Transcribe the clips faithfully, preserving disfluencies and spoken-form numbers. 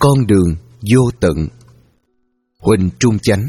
Con đường vô tận. Huỳnh Trung Chánh.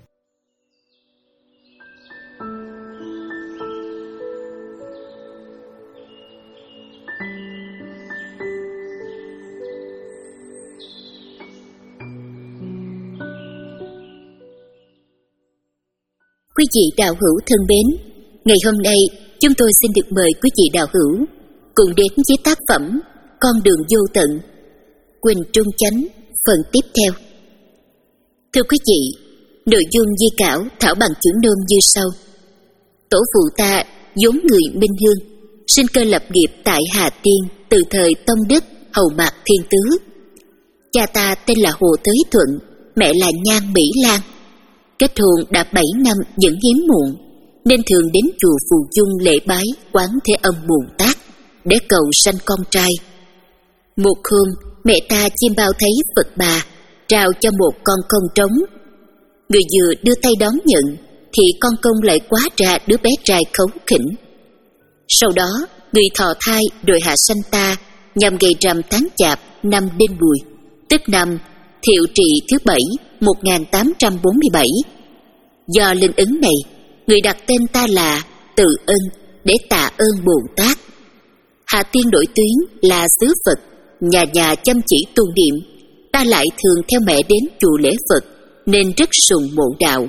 Quý vị đạo hữu thân mến, ngày hôm nay chúng tôi xin được mời quý vị đạo hữu cùng đến với tác phẩm Con đường vô tận, Huỳnh Trung Chánh, phần tiếp theo. Thưa quý vị, nội dung di cảo thảo bằng chữ nôm như sau. Tổ phụ ta vốn người Minh Hương, sinh cơ lập nghiệp tại Hà Tiên từ thời Tông Đức hầu mạc Thiên Tứ. Cha ta tên là Hồ Tới Thuận, mẹ là Nhan Mỹ Lan. Kết hôn đã bảy năm vẫn hiếm muộn, nên thường đến chùa Phù Dung lễ bái Quán Thế Âm Bồ Tát để cầu sanh con trai. Một hôm, mẹ ta chiêm bao thấy Phật Bà trao cho một con công trống. Người vừa đưa tay đón nhận, thì con công lại quá ra đứa bé trai khấu khỉnh. Sau đó, người thọ thai rồi hạ sanh ta nhằm ngày rằm tháng Chạp năm Đinh Mùi, tức năm Thiệu Trị thứ bảy một nghìn tám trăm bốn mươi bảy. Do linh ứng này, người đặt tên ta là Từ Ân để tạ ơn Bồ Tát. Hà Tiên đổi tuyến là xứ Phật, nhà nhà chăm chỉ tu niệm. Ta lại thường theo mẹ đến chùa lễ Phật, nên rất sùng mộ đạo.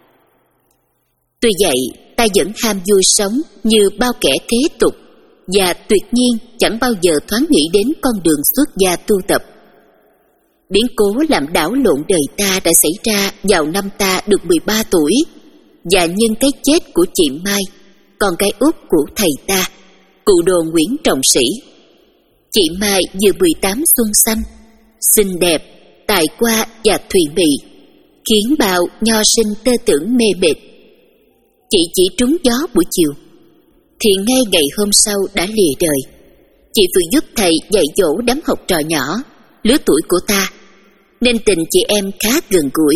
Tuy vậy, ta vẫn ham vui sống như bao kẻ thế tục, và tuyệt nhiên chẳng bao giờ thoáng nghĩ đến con đường xuất gia tu tập. Biến cố làm đảo lộn đời ta đã xảy ra vào năm ta được mười ba tuổi, và nhân cái chết của chị Mai, con gái út của thầy ta, cụ đồ Nguyễn Trọng Sĩ. Chị Mai vừa mười tám xuân xanh, xinh đẹp, tài qua và thùy mị, khiến bao nho sinh tơ tưởng mê mệt. Chị chỉ trúng gió buổi chiều, thì ngay ngày hôm sau đã lìa đời. Chị vừa giúp thầy dạy dỗ đám học trò nhỏ, lứa tuổi của ta, nên tình chị em khá gần gũi.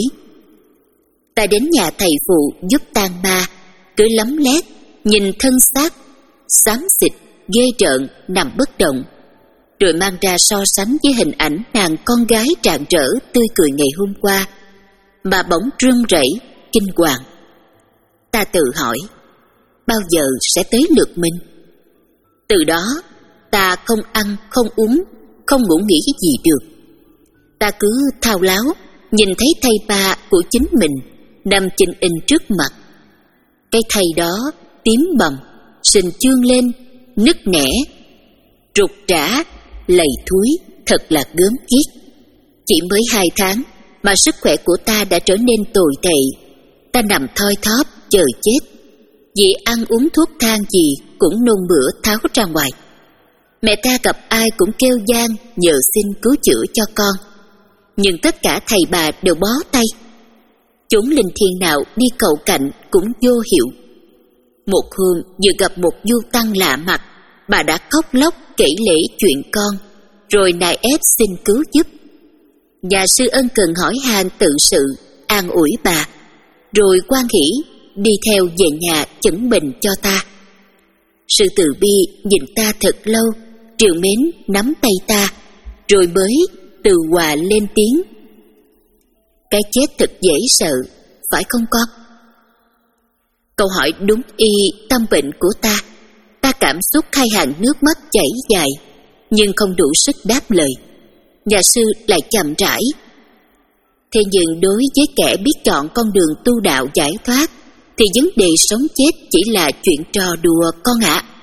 Ta đến nhà thầy phụ giúp tang ma, cứ lấm lét, nhìn thân xác, xám xịt, ghê rợn, nằm bất động, rồi mang ra so sánh với hình ảnh nàng con gái rạng rỡ tươi cười ngày hôm qua, mà bỗng run rẩy, kinh hoàng. Ta tự hỏi, bao giờ sẽ tới lượt mình? Từ đó, ta không ăn, không uống, không ngủ nghỉ gì được. Ta cứ thao láo, nhìn thấy thây ba của chính mình nằm chình in trước mặt. Cái thây đó tím bầm, sình chương lên, nứt nẻ, trục trã, lầy thúi, thật là gớm ghiếc. Chỉ mới hai tháng mà sức khỏe của ta đã trở nên tồi tệ. Ta nằm thoi thóp chờ chết, vì ăn uống thuốc thang gì cũng nôn mửa tháo ra ngoài. Mẹ ta gặp ai cũng kêu van nhờ xin cứu chữa cho con, nhưng tất cả thầy bà đều bó tay. Chúng linh thiêng nào đi cầu cạnh cũng vô hiệu. Một hôm vừa gặp một du tăng lạ mặt, bà đã khóc lóc kể lể chuyện con, rồi nài ép xin cứu giúp. Nhà sư ân cần hỏi han tự sự, an ủi bà, rồi hoan hỉ đi theo về nhà chẩn bệnh cho ta. Sư Từ Bi nhìn ta thật lâu, trìu mến nắm tay ta, rồi mới từ hòa lên tiếng. Cái chết thật dễ sợ, phải không con? Câu hỏi đúng y tâm bệnh của ta. Ta cảm xúc hai hàng nước mắt chảy dài, nhưng không đủ sức đáp lời. Nhà sư lại chậm rãi. Thế nhưng đối với kẻ biết chọn con đường tu đạo giải thoát, thì vấn đề sống chết chỉ là chuyện trò đùa con ạ. À.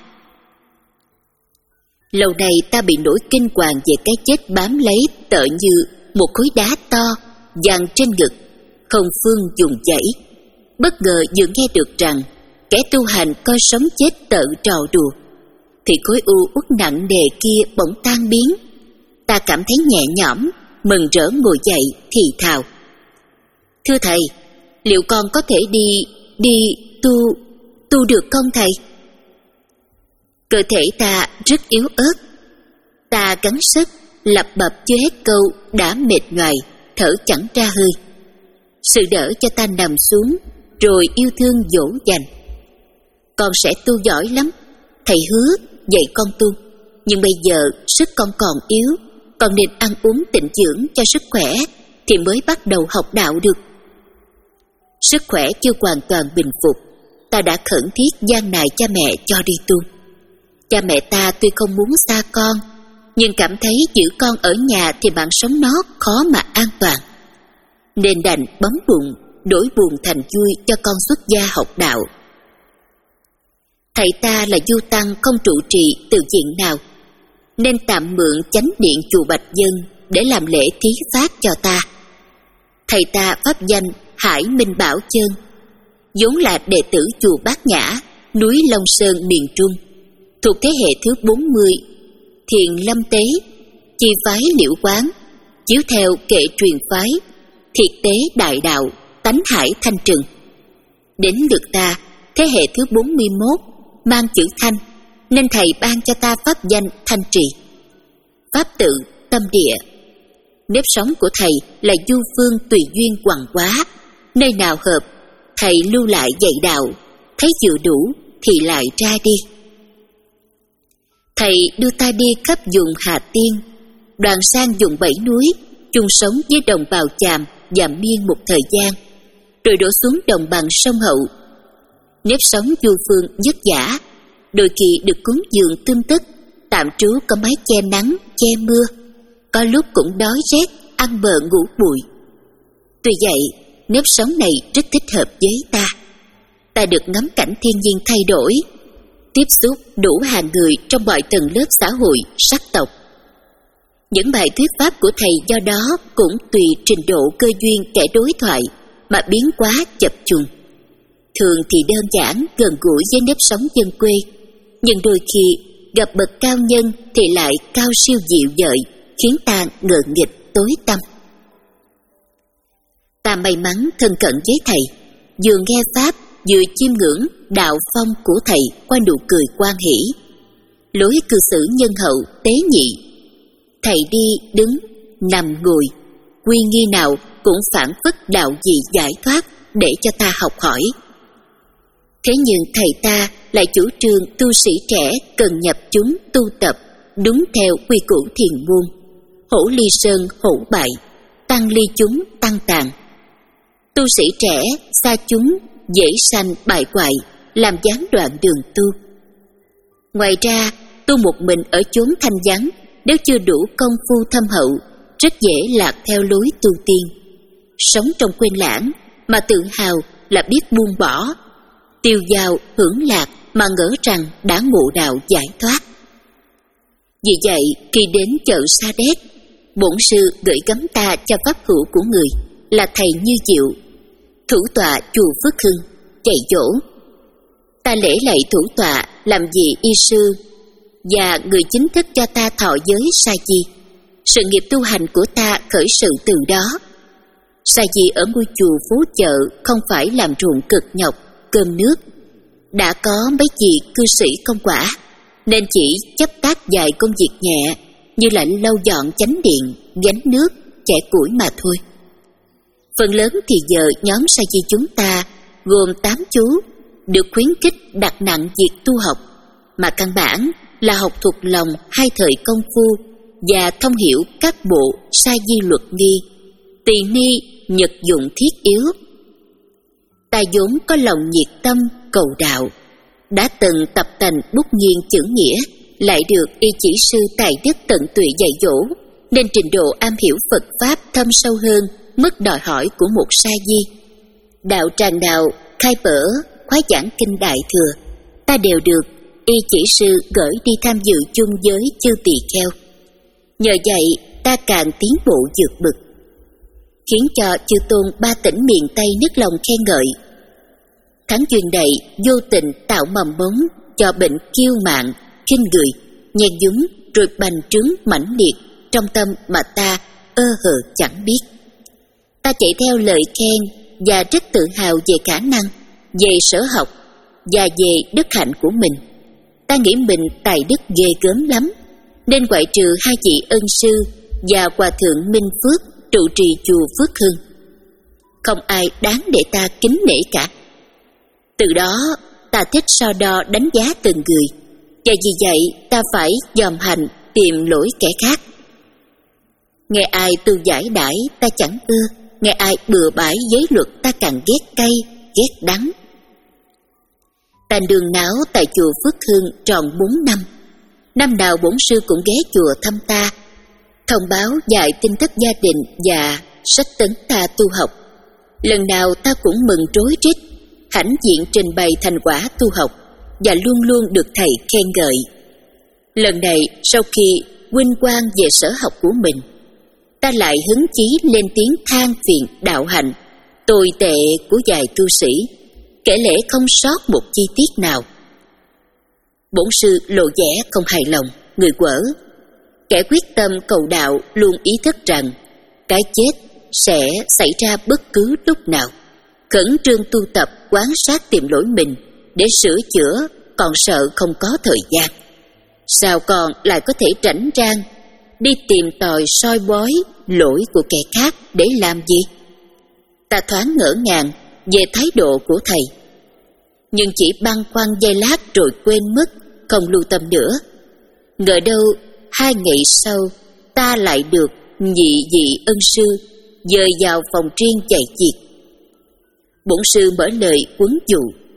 Lâu nay ta bị nỗi kinh hoàng về cái chết bám lấy tợ như một khối đá to dàn trên ngực, không phương dùng dãy. Bất ngờ vừa nghe được rằng kẻ tu hành coi sống chết tợ trò đùa, thì khối u uất nặng nề kia bỗng tan biến. Ta cảm thấy nhẹ nhõm, mừng rỡ ngồi dậy thì thào: Thưa thầy, liệu con có thể đi, đi tu, tu được không thầy? Cơ thể ta rất yếu ớt. Ta gắng sức, lập bập chưa hết câu đã mệt nhoài, thở chẳng ra hơi. Sự đỡ cho ta nằm xuống, rồi yêu thương dỗ dành. Con sẽ tu giỏi lắm, thầy hứa dạy con tu. Nhưng bây giờ sức con còn yếu, còn nên ăn uống tịnh dưỡng cho sức khỏe thì mới bắt đầu học đạo được. Sức khỏe chưa hoàn toàn bình phục, ta đã khẩn thiết gian nài cha mẹ cho đi tu. Cha mẹ ta tuy không muốn xa con, nhưng cảm thấy giữ con ở nhà thì mạng sống nó khó mà an toàn, nên đành bấm bụng đổi buồn thành vui cho con xuất gia học đạo. Thầy ta là du tăng không trụ trì từ diện nào, nên tạm mượn chánh điện chùa Bạch Dân để làm lễ thí phát cho ta. Thầy ta pháp danh Hải Minh Bảo Chân, vốn là đệ tử chùa Bát Nhã, núi Long Sơn miền Trung, thuộc thế hệ thứ bốn mươi, Thiền Lâm Tế, chi phái Liễu Quán, chiếu theo kệ truyền phái, Thiệt Tế Đại Đạo, Tánh Hải Thanh Trừng. Đến lượt ta, thế hệ thứ bốn mươi mốt, mang chữ Thanh, nên thầy ban cho ta pháp danh Thanh Trì. Pháp tự tâm địa. Nếp sống của thầy là du phương tùy duyên quằn quá, nơi nào hợp, thầy lưu lại dạy đạo, thấy chịu đủ thì lại ra đi. Thầy đưa ta đi khắp vùng Hà Tiên, đoàn sang vùng Bảy Núi, chung sống với đồng bào Chàm và Miên một thời gian, rồi đổ xuống đồng bằng sông Hậu. Nếp sống du phương vất vả, đôi khi được cúng dường tươm tất, tạm trú có mái che nắng, che mưa, có lúc cũng đói rét, ăn bờ ngủ bụi. Tuy vậy, nếp sống này rất thích hợp với ta. Ta được ngắm cảnh thiên nhiên thay đổi, tiếp xúc đủ hàng người trong mọi tầng lớp xã hội, sắc tộc. Những bài thuyết pháp của thầy do đó cũng tùy trình độ cơ duyên kẻ đối thoại mà biến hóa chập trùng. Thường thì đơn giản, gần gũi với nếp sống dân quê, nhưng đôi khi gặp bậc cao nhân thì lại cao siêu dịu dợi, khiến ta ngờ nghịch tối tâm. Ta may mắn thân cận với thầy, vừa nghe pháp vừa chiêm ngưỡng đạo phong của thầy qua nụ cười hoan hỷ, lối cư xử nhân hậu tế nhị. Thầy đi đứng nằm ngồi, quy nghi nào cũng phản phất đạo gì giải thoát để cho ta học hỏi. Thế nhưng thầy ta lại chủ trương tu sĩ trẻ cần nhập chúng tu tập đúng theo quy củ thiền môn, hổ ly sơn hổ bại, tăng ly chúng tăng tàn. Tu sĩ trẻ xa chúng dễ sanh bại hoại, làm gián đoạn đường tu. Ngoài ra, tu một mình ở chốn thanh vắng, nếu chưa đủ công phu thâm hậu, rất dễ lạc theo lối tu tiên. Sống trong quên lãng mà tự hào là biết buông bỏ, tiêu dao hưởng lạc mà ngỡ rằng đã ngộ đạo giải thoát. Vì vậy, khi đến chợ Sa Đéc, bổn sư gửi gắm ta cho pháp hữu của người là thầy Như Diệu, thủ tọa chùa Phước Hưng, dạy dỗ. Ta lễ lạy thủ tọa làm vị y sư và người chính thức cho ta thọ giới sa di. Sự nghiệp tu hành của ta khởi sự từ đó. Sa di ở ngôi chùa phố chợ không phải làm ruộng cực nhọc, cơm nước. Đã có mấy vị cư sĩ công quả, nên chỉ chấp tác vài công việc nhẹ như là lau dọn chánh điện, gánh nước, chẻ củi mà thôi. Phần lớn thì giờ nhóm sa di chúng ta gồm tám chú được khuyến khích đặt nặng việc tu học, mà căn bản là học thuộc lòng hai thời công phu và thông hiểu các bộ sa di luật nghi, tỳ ni nhật dụng thiết yếu. Ta vốn có lòng nhiệt tâm cầu đạo, đã từng tập tành bút nghiên chữ nghĩa, lại được y chỉ sư tài đức tận tụy dạy dỗ, nên trình độ am hiểu Phật pháp thâm sâu hơn mức đòi hỏi của một sa di. Đạo tràng đạo, khai mở, khóa giảng kinh Đại Thừa, ta đều được y chỉ sư gửi đi tham dự chung với chư tỳ kheo. Nhờ vậy, ta càng tiến bộ vượt bực, khiến cho chư tôn ba tỉnh miền Tây nức lòng khen ngợi. Thắng duyên đầy vô tình tạo mầm mống cho bệnh kiêu mạn, khinh người, nhen nhúm rồi bành trướng mãnh liệt trong tâm mà ta ơ hờ chẳng biết. Ta chạy theo lời khen và rất tự hào về khả năng, về sở học và về đức hạnh của mình. Ta nghĩ mình tài đức ghê gớm lắm, nên ngoại trừ hai vị ân sư và hòa thượng Minh Phước trụ trì chùa Phước Hưng, không ai đáng để ta kính nể cả. Từ đó ta thích so đo đánh giá từng người, và vì vậy ta phải dòm hành tìm lỗi kẻ khác. Nghe ai tu giải đãi ta chẳng ưa, nghe ai bừa bãi giới luật ta càng ghét cay, ghét đắng. Ta nương náu tại chùa Phước Hương tròn bốn năm. Năm nào bổn sư cũng ghé chùa thăm ta, thông báo dạy tin tức gia đình và sách tấn ta tu học. Lần nào ta cũng mừng rối rít, hãnh diện trình bày thành quả tu học và luôn luôn được thầy khen ngợi. Lần này sau khi huynh quang về sở học của mình, ta lại hứng chí lên tiếng than phiền đạo hạnh tồi tệ của vài tu sĩ, kể lể không sót một chi tiết nào. Bổn sư lộ vẻ không hài lòng, người quở. Kẻ quyết tâm cầu đạo luôn ý thức rằng cái chết sẽ xảy ra bất cứ lúc nào. Khẩn trương tu tập quán sát tìm lỗi mình để sửa chữa, còn sợ không có thời gian. Sao còn lại có thể rảnh rang đi tìm tòi soi bói lỗi của kẻ khác để làm gì? Ta thoáng ngỡ ngàng về thái độ của thầy, nhưng chỉ băn khoăn giây lát rồi quên mất, không lưu tâm nữa. Ngờ đâu hai ngày sau ta lại được nhị vị ân sư dời vào phòng riêng dạy việc. Bổn sư mở lời huấn dụ: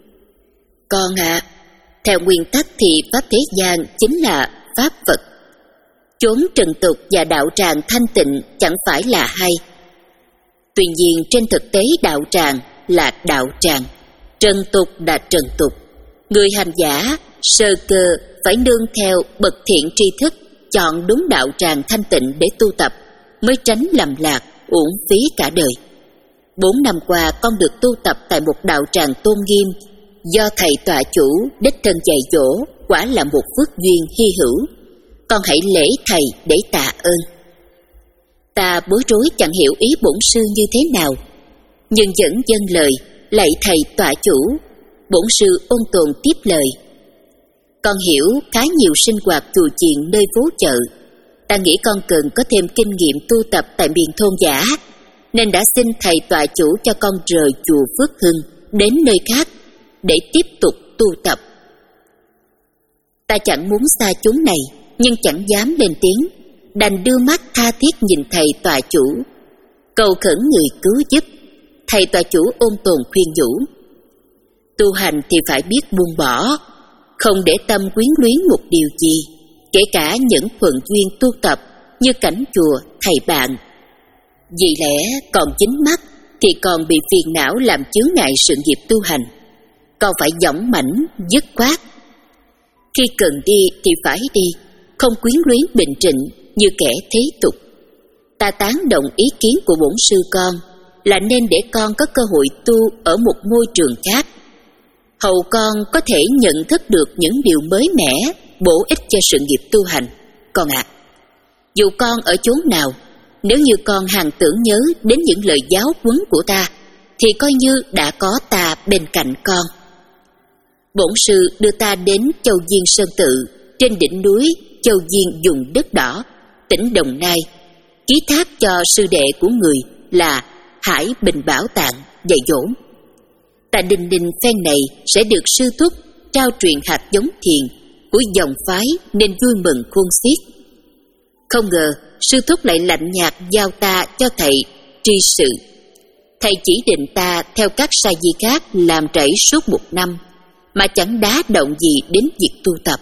Con ạ, à, theo nguyên tắc thì pháp thế gian chính là pháp Phật. Chốn trần tục và đạo tràng thanh tịnh chẳng phải là hay. Tuy nhiên trên thực tế đạo tràng là đạo tràng, trần tục là trần tục. Người hành giả sơ cơ phải nương theo bậc thiện tri thức, chọn đúng đạo tràng thanh tịnh để tu tập, mới tránh lầm lạc, uổng phí cả đời. Bốn năm qua con được tu tập tại một đạo tràng tôn nghiêm do thầy tọa chủ đích thân dạy dỗ, quả là một phước duyên hy hữu. Con hãy lễ thầy để tạ ơn. Ta bối rối chẳng hiểu ý bổn sư như thế nào, nhưng vẫn dâng lời lạy thầy tọa chủ. Bổn sư ôn tồn tiếp lời: Con hiểu khá nhiều sinh hoạt chùa chiền nơi phố chợ. Ta nghĩ con cần có thêm kinh nghiệm tu tập tại miền thôn giả, nên đã xin thầy tọa chủ cho con rời chùa Phước Hưng đến nơi khác để tiếp tục tu tập. Ta chẳng muốn xa chúng này, nhưng chẳng dám lên tiếng, đành đưa mắt tha thiết nhìn thầy tọa chủ, cầu khẩn người cứu giúp. Thầy tọa chủ ôn tồn khuyên nhủ: Tu hành thì phải biết buông bỏ, không để tâm quyến luyến một điều gì, kể cả những thuận duyên tu tập như cảnh chùa, thầy bạn. Vì lẽ còn dính mắt thì còn bị phiền não làm chướng ngại sự nghiệp tu hành. Còn phải dõng mãnh, dứt khoát. Khi cần đi thì phải đi, không quyến luyến bình trịnh như kẻ thế tục. Ta tán đồng ý kiến của bổn sư con là nên để con có cơ hội tu ở một môi trường khác, hầu con có thể nhận thức được những điều mới mẻ, bổ ích cho sự nghiệp tu hành. Con ạ, à, dù con ở chốn nào, nếu như con hằng tưởng nhớ đến những lời giáo huấn của ta, thì coi như đã có ta bên cạnh con. Bổn sư đưa ta đến Châu Diên Sơn Tự, trên đỉnh núi Châu Diên vùng đất đỏ, tỉnh Đồng Nai, ký thác cho sư đệ của người là Hải Bình Bảo Tạng dạy dỗ. Ta đinh ninh phen này sẽ được sư thúc trao truyền hạt giống thiền của dòng phái, nên vui mừng khôn xiết. Không ngờ sư thúc lại lạnh nhạt giao ta cho thầy tri sự. Thầy chỉ định ta theo các sa di khác làm trảy suốt một năm, mà chẳng đá động gì đến việc tu tập.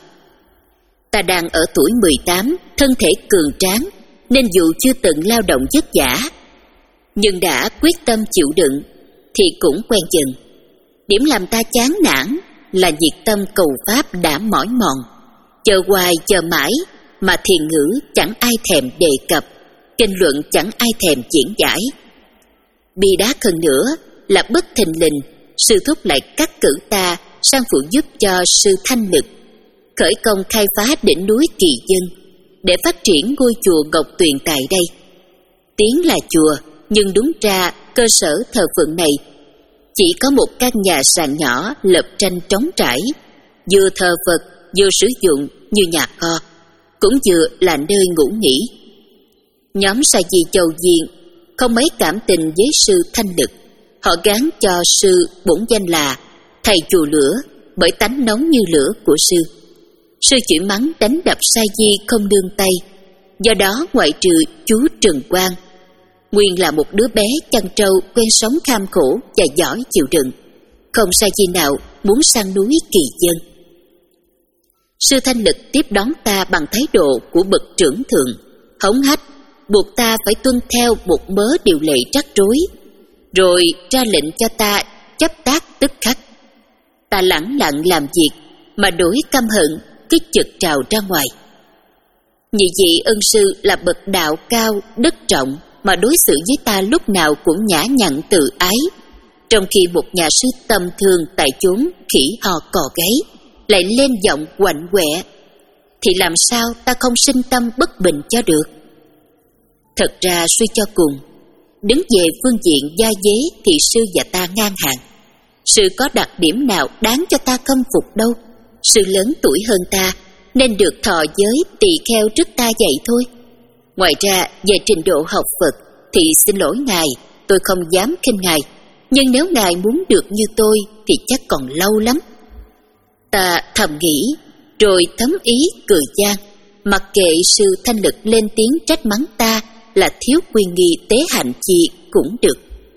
Ta đang ở tuổi mười tám, thân thể cường tráng, nên dù chưa từng lao động vất vả, nhưng đã quyết tâm chịu đựng thì cũng quen dần. Điểm làm ta chán nản là nhiệt tâm cầu pháp đã mỏi mòn, chờ hoài chờ mãi mà thiền ngữ chẳng ai thèm đề cập, kinh luận chẳng ai thèm diễn giải. Bi đát hơn nữa là bất thình lình sư thúc lại cắt cử ta sang phụ giúp cho sư Thanh Lực khởi công khai phá đỉnh núi Kỳ Dân để phát triển ngôi chùa Ngọc Tuyền tại đây. Tiếng là chùa, nhưng đúng ra cơ sở thờ phượng này chỉ có một căn nhà sàn nhỏ lập tranh trống trải, vừa thờ Phật vừa sử dụng như nhà kho, cũng vừa là nơi ngủ nghỉ. Nhóm sa di Châu Diên không mấy cảm tình với sư Thanh Lực. Họ gán cho sư bổn danh là thầy chùa lửa, bởi tánh nóng như lửa của sư. Sư chỉ mắng đánh đập sa di không nương tay, Do đó ngoại trừ chú Trừng Quang, nguyên là một đứa bé chăn trâu quen sống kham khổ và giỏi chịu đựng, không sai chi nào muốn sang núi kỳ dân. Sư Thanh Lực tiếp đón ta bằng thái độ của bậc trưởng thượng, hống hách, buộc ta phải tuân theo một mớ điều lệ rắc rối, rồi ra lệnh cho ta chấp tác tức khắc. Ta lẳng lặng làm việc, mà nỗi căm hận cứ chực trào ra ngoài. Nhị vị ân sư là bậc đạo cao, đức trọng, mà đối xử với ta lúc nào cũng nhã nhặn tự ái, trong khi một nhà sư tầm thường tại chốn khỉ ho cò gáy lại lên giọng quạnh quẹ, thì làm sao ta không sinh tâm bất bình cho được. Thật ra suy cho cùng, đứng về phương diện gia giới thì sư và ta ngang hàng. Sư có đặc điểm nào đáng cho ta khâm phục đâu. Sư lớn tuổi hơn ta, nên được thọ giới tỳ kheo trước ta vậy thôi. Ngoài ra, về trình độ học Phật thì xin lỗi ngài, tôi không dám khinh ngài. Nhưng nếu ngài muốn được như tôi thì chắc còn lâu lắm. Ta thầm nghĩ, rồi thấm ý cười gian, mặc kệ sư Thanh Lực lên tiếng trách mắng ta là thiếu quy nghi tế hạnh chi cũng được.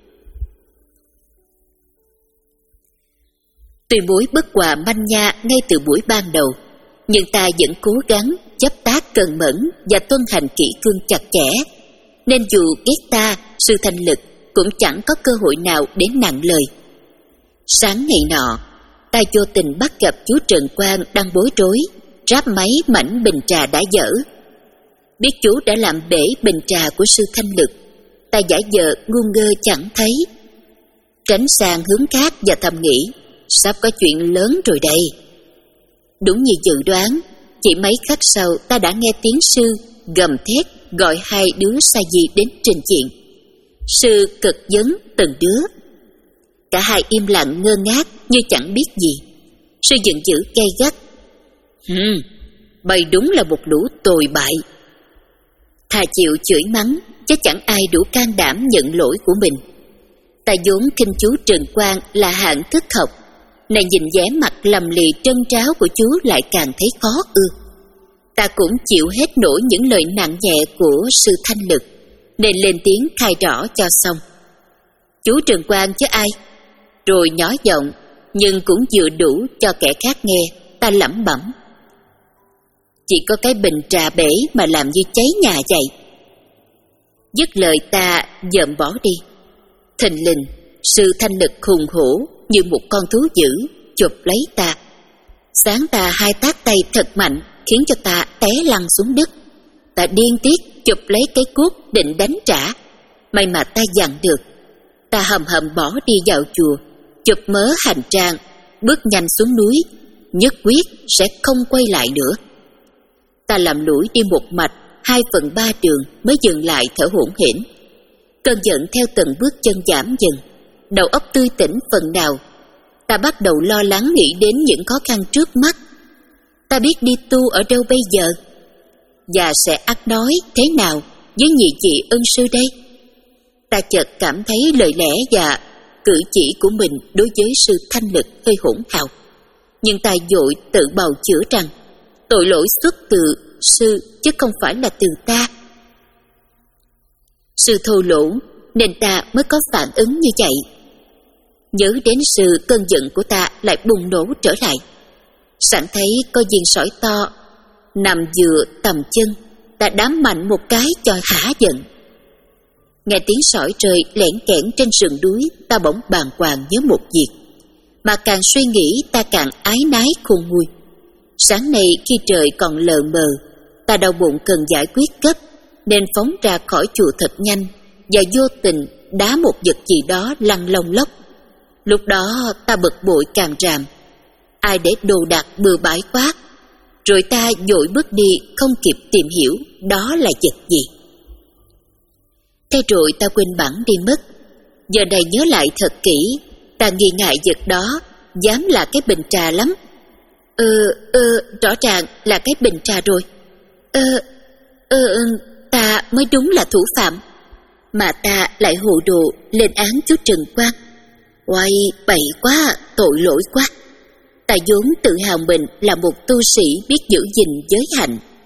Tuy mối bất hòa manh nha ngay từ buổi ban đầu, nhưng ta vẫn cố gắng chấp tác cần mẫn và tuân hành kỷ cương chặt chẽ, nên dù ghét ta, sư Thanh Lực cũng chẳng có cơ hội nào để nặng lời. Sáng ngày nọ, ta vô tình bắt gặp chú Trần Quang đang bối rối, ráp mấy mảnh bình trà đã dở. Biết chú đã làm bể bình trà của sư Thanh Lực, ta giả vờ ngu ngơ chẳng thấy. Tránh sang hướng khác và thầm nghĩ, sắp có chuyện lớn rồi đây. Đúng như dự đoán, chỉ mấy khắc sau ta đã nghe tiếng sư gầm thét gọi hai đứa sa di đến trình diện. Sư cực vấn từng đứa. Cả hai im lặng ngơ ngác như chẳng biết gì. Sư giận dữ gay gắt. Hừm, bày đúng là một lũ tồi bại. Thà chịu chửi mắng, chứ chẳng ai đủ can đảm nhận lỗi của mình. Ta vốn khinh chú Trần Quang là hạng thức học, này nhìn vẻ mặt lầm lì trân tráo của chú lại càng thấy khó ưa. Ta cũng chịu hết nổi những lời nặng nhẹ của sư Thanh Lực, nên lên tiếng khai rõ cho xong. Chú Trần Quang chứ ai? Rồi nhỏ giọng, nhưng cũng vừa đủ cho kẻ khác nghe, ta lẩm bẩm. Chỉ có cái bình trà bể mà làm như cháy nhà vậy. Dứt lời ta dợm bỏ đi. Thình lình, sư Thanh Lực hùng hổ như một con thú dữ chụp lấy ta. Sáng ta hai tát tay thật mạnh khiến cho ta té lăn xuống đất. Ta điên tiết chụp lấy cái cuốc định đánh trả. May mà ta dặn được. Ta hầm hầm bỏ đi vào chùa, chụp mớ hành trang, bước nhanh xuống núi, nhất quyết sẽ không quay lại nữa. Ta làm lũi đi một mạch hai phần ba đường mới dừng lại thở hổn hển. Cơn giận theo từng bước chân giảm dần, đầu óc tươi tỉnh phần nào. Ta bắt đầu lo lắng nghĩ đến những khó khăn trước mắt. Ta biết đi tu ở đâu bây giờ, và sẽ ắt nói thế nào với nhị chị ân sư đây. Ta chợt cảm thấy lời lẽ và cử chỉ của mình đối với sư Thanh Lực hơi hỗn hào, nhưng ta vội tự bào chữa rằng tội lỗi xuất từ sư chứ không phải là từ ta. Sư thô lỗ nên ta mới có phản ứng như vậy. Nhớ đến sự cơn giận của ta lại bùng nổ trở lại. Sẵn thấy có viên sỏi to nằm dựa tầm chân, ta đám mạnh một cái cho hả giận. Nghe tiếng sỏi rơi lẻn kẽn trên sườn núi, ta bỗng bàng hoàng nhớ một việc, mà càng suy nghĩ ta càng ái nái khôn nguôi. Sáng nay khi trời còn lờ mờ, ta đau bụng cần giải quyết gấp, nên phóng ra khỏi chùa thật nhanh và vô tình đá một vật gì đó lăn lông lốc. Lúc đó ta bực bội càm ràm, ai để đồ đạc bừa bãi quá, rồi ta vội bước đi không kịp tìm hiểu đó là vật gì. Thế rồi ta quên bẵng đi mất. Giờ này nhớ lại thật kỹ, ta nghi ngại vật đó dám là cái bình trà lắm. Ờ, ờ, rõ ràng là cái bình trà rồi. Ờ, ờ, ta mới đúng là thủ phạm. Mà ta lại hồ đồ lên án chú Trần Quang. Oai, bậy quá, tội lỗi quá. Ta vốn tự hào mình là một tu sĩ biết giữ gìn giới hạnh,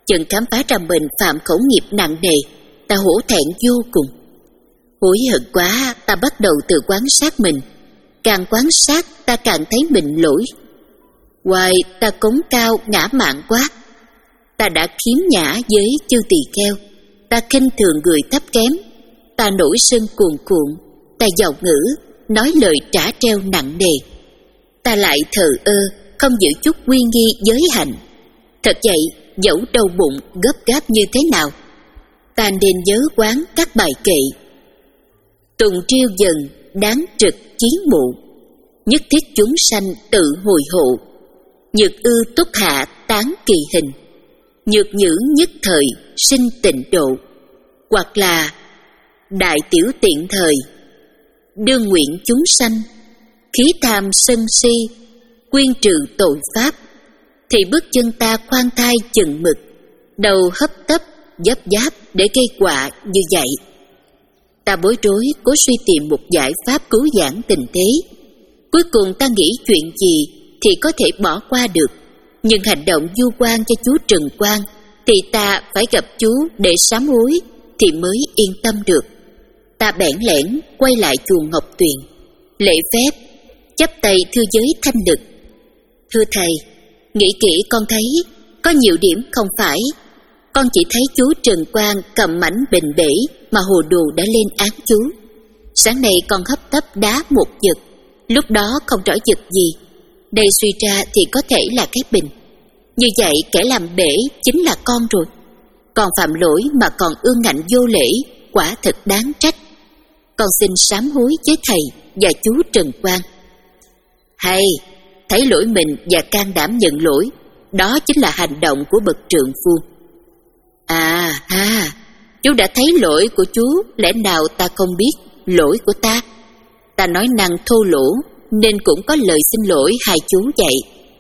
chợt khám phá ra mình phạm khẩu nghiệp nặng nề, ta hổ thẹn vô cùng. Hối hận quá, ta bắt đầu tự quan sát mình. Càng quan sát, ta càng thấy mình lỗi. Hoài, ta cống cao ngã mạn quá. Ta đã khiếm nhã với chư tỳ kheo. Ta khinh thường người thấp kém. Ta nổi sân cuồn cuộn. Ta giàu ngữ, nói lời trả treo nặng nề. Ta lại thờ ơ, không giữ chút uy nghi giới hạnh. Thật vậy, dẫu đau bụng gấp gáp như thế nào, ta nên nhớ quán các bài kệ. Tùng triêu dần, đáng trực chiến mụ, nhất thiết chúng sanh tự hồi hộ. Nhược ư túc hạ tán kỳ hình, nhược nhưỡng nhất thời sinh tịnh độ. Hoặc là đại tiểu tiện thời, đương nguyện chúng sanh, khí tham sân si, quyên trừ tội pháp. Thì bước chân ta khoan thai chừng mực, đầu hấp tấp dấp giáp để gây họa như vậy. Ta bối rối cố suy tìm một giải pháp cứu vãn tình thế. Cuối cùng ta nghĩ chuyện gì thì có thể bỏ qua được, nhưng hành động du quan cho chú Trần Quang thì ta phải gặp chú để sám hối thì mới yên tâm được. Ta bẽn lẽn quay lại chùa Ngọc Tuyền, lễ phép chắp tay thưa giới Thanh Lực. Thưa thầy, nghĩ kỹ con thấy có nhiều điểm không phải. Con chỉ thấy chú Trần Quang cầm mảnh bình bể mà hồ đồ đã lên án chú. Sáng nay con hấp tấp đá một giật, lúc đó không rõ giật gì. Đây suy ra thì có thể là cái bình. Như vậy kẻ làm bể chính là con rồi. Còn phạm lỗi mà còn ương ngạnh vô lễ, quả thật đáng trách. Con xin sám hối với thầy và chú Trần Quang. Hay, thấy lỗi mình và can đảm nhận lỗi, đó chính là hành động của bậc trượng phu. À ha, chú đã thấy lỗi của chú, lẽ nào ta không biết lỗi của ta? Ta nói năng thô lỗ nên cũng có lời xin lỗi hai chú vậy.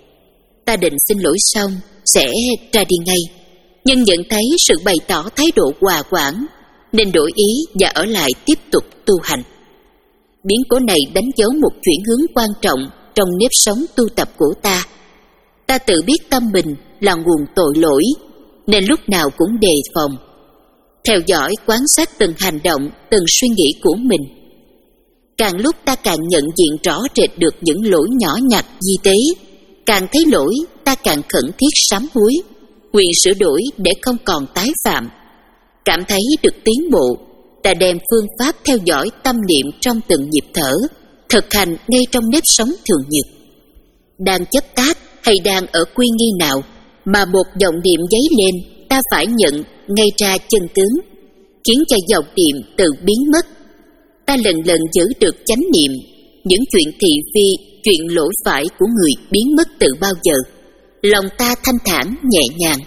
Ta định xin lỗi xong sẽ ra đi ngay, nhưng nhận thấy sự bày tỏ thái độ hòa quản nên đổi ý và ở lại tiếp tục tu hành. Biến cố này đánh dấu một chuyển hướng quan trọng trong nếp sống tu tập của ta. Ta tự biết tâm mình là nguồn tội lỗi nên lúc nào cũng đề phòng, theo dõi quan sát từng hành động, từng suy nghĩ của mình. Càng lúc ta càng nhận diện rõ rệt được những lỗi nhỏ nhặt di tế, càng thấy lỗi ta càng khẩn thiết sám hối, nguyện sửa đổi để không còn tái phạm. Cảm thấy được tiến bộ, ta đem phương pháp theo dõi tâm niệm trong từng nhịp thở, thực hành ngay trong nếp sống thường nhật. Đang chấp tác hay đang ở quy nghi nào mà một vọng niệm dấy lên, ta phải nhận ngay ra chân tướng, khiến cho vọng niệm tự biến mất. Ta lần lần giữ được chánh niệm, những chuyện thị phi, chuyện lỗi phải của người biến mất từ bao giờ. Lòng ta thanh thản nhẹ nhàng.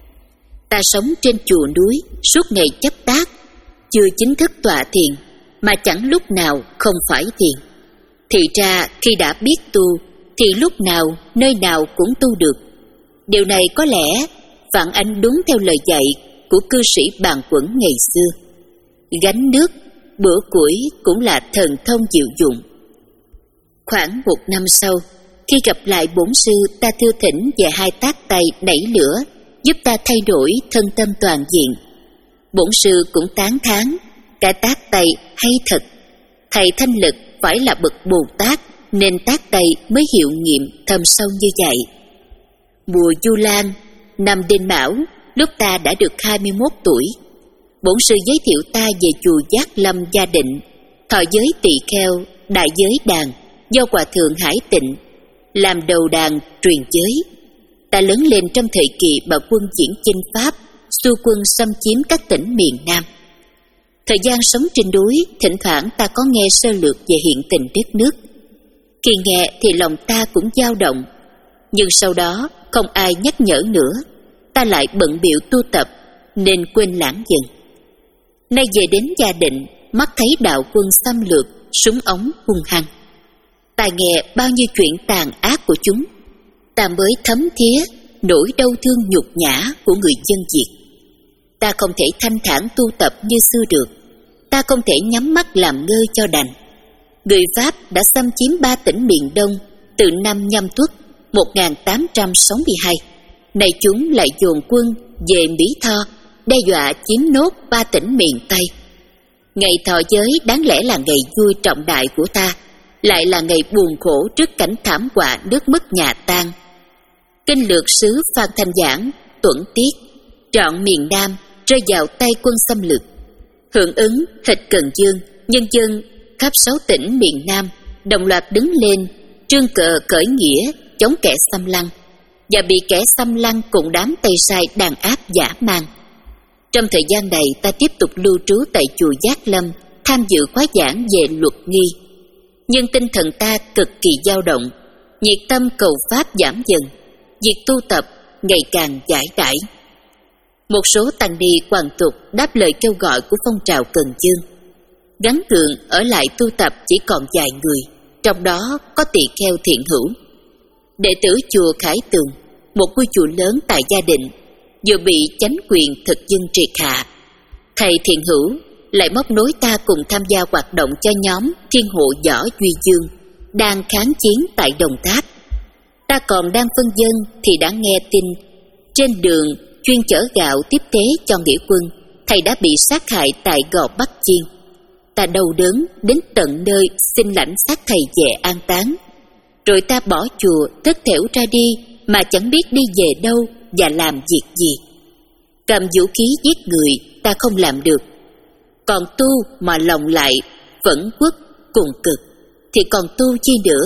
Ta sống trên chùa núi suốt ngày chấp tác, chưa chính thức tọa thiền, mà chẳng lúc nào không phải thiền. Thì ra khi đã biết tu, thì lúc nào, nơi nào cũng tu được. Điều này có lẽ phản ánh đúng theo lời dạy của cư sĩ Bàn Quẩn ngày xưa. Gánh nước, bữa củi cũng là thần thông diệu dụng. Khoảng một năm sau, khi gặp lại bổn sư, ta thưa thỉnh về hai tác tay nảy lửa, giúp ta thay đổi thân tâm toàn diện. Bổn sư cũng tán thán, cả tác tay hay thật. Thầy Thanh Lực phải là bậc Bồ Tát, nên tác tay mới hiệu nghiệm thâm sâu như vậy. Mùa Du Lan, năm Đinh Mão, lúc ta đã được hai mươi mốt tuổi, bổn sư giới thiệu ta về chùa Giác Lâm Gia Định, thọ giới tỳ kheo, đại giới đàn, do Hòa Thượng Hải Tịnh làm đầu đàn truyền giới. Ta lớn lên trong thời kỳ mà quân diễn chinh Pháp, xu quân xâm chiếm các tỉnh miền Nam. Thời gian sống trên núi, thỉnh thoảng ta có nghe sơ lược về hiện tình đất nước. Khi nghe thì lòng ta cũng dao động, nhưng sau đó không ai nhắc nhở nữa, ta lại bận bịu tu tập nên quên lãng dần. Nay về đến Gia Định, mắt thấy đạo quân xâm lược, súng ống hung hăng. Ta nghe bao nhiêu chuyện tàn ác của chúng, ta mới thấm thía nỗi đau thương nhục nhã của người dân Việt. Ta không thể thanh thản tu tập như xưa được, ta không thể nhắm mắt làm ngơ cho đành. Người Pháp đã xâm chiếm ba tỉnh miền Đông từ năm Nhâm Tuất một nghìn tám trăm sáu mươi hai, Nay chúng lại dồn quân về Mỹ Tho, đe dọa chiếm nốt ba tỉnh miền Tây. Ngày thọ giới đáng lẽ là ngày vui trọng đại của ta, lại là ngày buồn khổ trước cảnh thảm họa nước mất nhà tan. Kinh lược sứ Phan Thanh Giảng, Tuẩn Tiết, trọn miền Nam rơi vào tay quân xâm lược. Hưởng ứng hịch Cần Dương, nhân dân khắp sáu tỉnh miền Nam đồng loạt đứng lên, trương cờ cởi nghĩa chống kẻ xâm lăng, và bị kẻ xâm lăng cùng đám Tây Sai đàn áp dã man. Trong thời gian này, ta tiếp tục lưu trú tại chùa Giác Lâm, tham dự khóa giảng về luật nghi. Nhưng tinh thần ta cực kỳ dao động, nhiệt tâm cầu pháp giảm dần, việc tu tập ngày càng giải đãi. Một số tăng ni hoàn tục đáp lời kêu gọi của phong trào Cần Dương. Gắn gượng ở lại tu tập chỉ còn vài người, trong đó có tỳ kheo Thiện Hữu. Đệ tử chùa Khải Tường, một ngôi chùa lớn tại Gia Định, vừa bị chánh quyền thực dân triệt hạ. Thầy Thiện Hữu lại móc nối ta cùng tham gia hoạt động cho nhóm Thiên Hộ Võ Duy Dương đang kháng chiến tại Đồng Tháp. Ta còn đang phân dân thì đã nghe tin trên đường chuyên chở gạo tiếp tế cho nghĩa quân, thầy đã bị sát hại tại Gò Bắc Chiên. Ta đau đớn đến tận nơi xin lãnh xác thầy về an táng. Rồi ta bỏ chùa thất thểu ra đi mà chẳng biết đi về đâu và làm việc gì. Cầm vũ khí giết người ta không làm được, còn tu mà lòng lại vẫn quốc cùng cực thì còn tu chi nữa.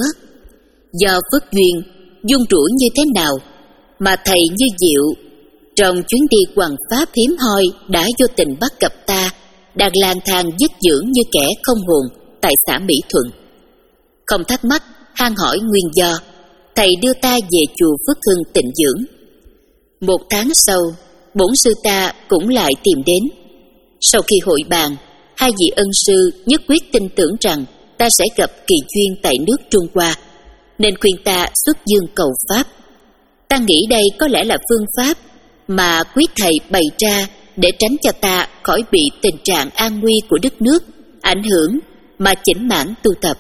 Do phước duyên dung rủi như thế nào mà thầy Như Diệu trong chuyến đi hoằng pháp hiếm hoi đã vô tình bắt gặp ta đang lang thang dứt dưỡng như kẻ không hồn tại xã Mỹ Thuận. Không thắc mắc han hỏi nguyên do, thầy đưa ta về chùa Phước Hưng tịnh dưỡng. Một tháng sau, bổn sư ta cũng lại tìm đến. Sau khi hội bàn, hai vị ân sư nhất quyết tin tưởng rằng ta sẽ gặp kỳ duyên tại nước Trung Hoa, nên khuyên ta xuất dương cầu pháp. Ta nghĩ đây có lẽ là phương pháp mà quý thầy bày ra để tránh cho ta khỏi bị tình trạng an nguy của đất nước ảnh hưởng mà chỉnh mãn tu tập.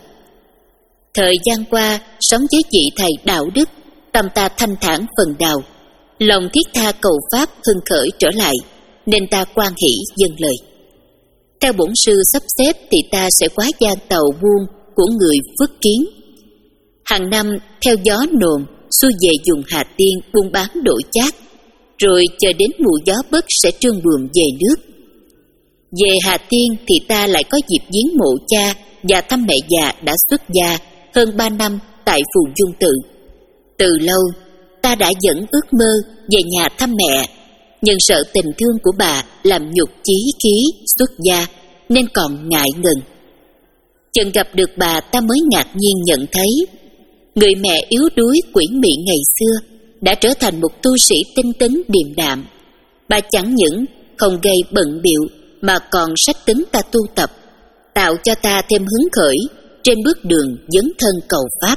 Thời gian qua, sống với vị thầy đạo đức, tâm ta thanh thản phần nào, lòng thiết tha cầu pháp hưng khởi trở lại, nên ta quan hỷ dâng lời. Theo bổn sư sắp xếp thì ta sẽ quá gian tàu buôn của người Phước Kiến. Hàng năm theo gió nồm xuôi về vùng Hà Tiên buôn bán đổi chác, rồi chờ đến mùa gió bớt sẽ trương buồm về nước. Về Hà Tiên thì ta lại có dịp viếng mộ cha và thăm mẹ già đã xuất gia hơn ba năm tại Phù Dung Tự. Từ lâu ta đã dẫn ước mơ về nhà thăm mẹ, nhưng sợ tình thương của bà làm nhục chí khí xuất gia nên còn ngại ngần. Chợt gặp được bà, ta mới ngạc nhiên nhận thấy người mẹ yếu đuối quỷ mị ngày xưa đã trở thành một tu sĩ tinh tấn điềm đạm. Bà chẳng những không gây bận bịu mà còn sách tấn ta tu tập, tạo cho ta thêm hứng khởi trên bước đường dấn thân cầu pháp.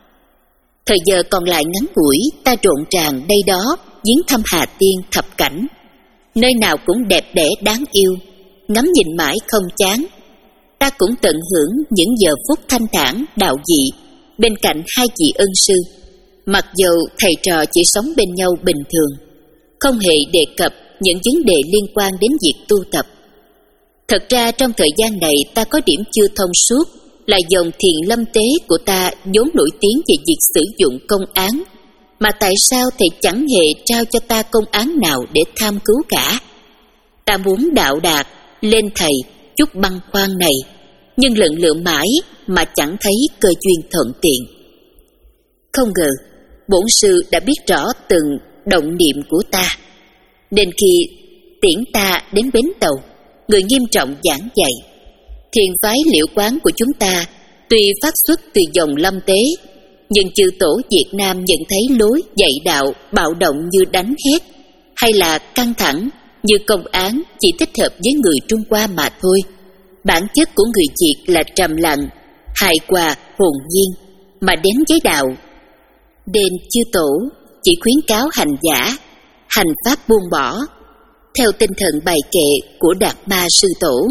Thời giờ còn lại ngắn ngủi, ta rộn ràng đây đó viếng thăm Hà Tiên thập cảnh, nơi nào cũng đẹp đẽ đáng yêu, ngắm nhìn mãi không chán. Ta cũng tận hưởng những giờ phút thanh thản đạo dị bên cạnh hai vị ân sư, mặc dầu thầy trò chỉ sống bên nhau bình thường, không hề đề cập những vấn đề liên quan đến việc tu tập. Thật ra trong thời gian này ta có điểm chưa thông suốt là dòng Thiền Lâm Tế của ta vốn nổi tiếng về việc sử dụng công án, mà tại sao thầy chẳng hề trao cho ta công án nào để tham cứu cả. Ta muốn đạo đạt lên thầy chút băn khoăn này, nhưng lận lựa mãi mà chẳng thấy cơ duyên thuận tiện. Không ngờ bổn sư đã biết rõ từng động niệm của ta, nên khi tiễn ta đến bến tàu, người nghiêm trọng giảng dạy. Thiền phái Liễu Quán của chúng ta tuy phát xuất từ dòng Lâm Tế, nhưng chư tổ Việt Nam nhận thấy lối dạy đạo bạo động như đánh hét, hay là căng thẳng như công án chỉ thích hợp với người Trung Hoa mà thôi. Bản chất của người Việt là trầm lặng, hài hòa, hồn nhiên, mà đến với đạo nên chư tổ chỉ khuyến cáo hành giả hành pháp buông bỏ theo tinh thần bài kệ của Đạt Ma Sư Tổ.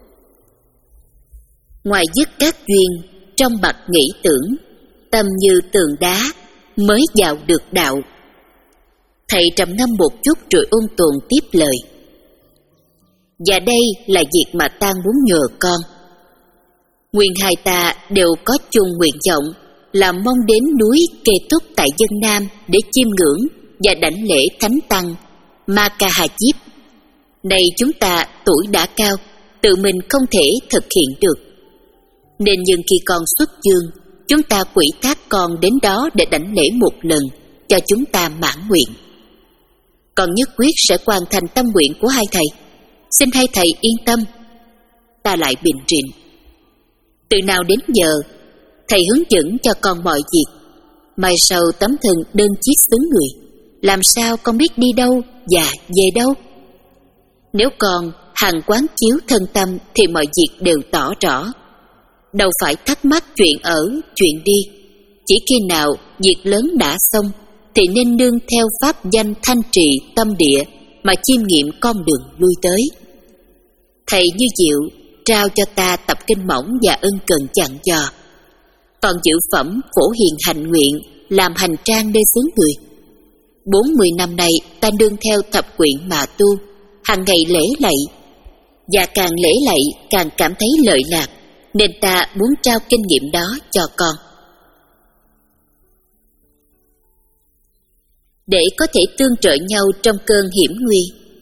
Ngoài dứt các duyên trong bậc nghĩ tưởng, tâm như tường đá mới vào được đạo. Thầy trầm ngâm một chút rồi ôn tồn tiếp lời. Và đây là việc mà ta muốn nhờ con. Nguyên hai ta đều có chung nguyện vọng là mong đến núi Kê Túc tại Vân Nam để chiêm ngưỡng và đảnh lễ Thánh Tăng Makahajip. Nay chúng ta tuổi đã cao, tự mình không thể thực hiện được. Nên nhưng khi con xuất dương, chúng ta quỹ thác con đến đó để đảnh lễ một lần, cho chúng ta mãn nguyện. Con nhất quyết sẽ hoàn thành tâm nguyện của hai thầy. Xin hai thầy yên tâm. Ta lại bình trịnh. Từ nào đến giờ, thầy hướng dẫn cho con mọi việc. Mai sau tấm thân đơn chiếc xứ người, làm sao con biết đi đâu và về đâu? Nếu con hằng quán chiếu thân tâm thì mọi việc đều tỏ rõ. Đâu phải thắc mắc chuyện ở, chuyện đi. Chỉ khi nào việc lớn đã xong thì nên nương theo pháp danh thanh trì tâm địa mà chiêm nghiệm con đường lui tới. Thầy như diệu trao cho ta tập kinh mỏng và ân cần dặn dò. Còn giữ phẩm phổ hiền hạnh nguyện làm hành trang nơi xứ người. Bốn mươi năm nay ta đương theo thập quyện mà tu, hàng ngày lễ lạy, và càng lễ lạy càng cảm thấy lợi lạc, nên ta muốn trao kinh nghiệm đó cho con. Để có thể tương trợ nhau trong cơn hiểm nguy,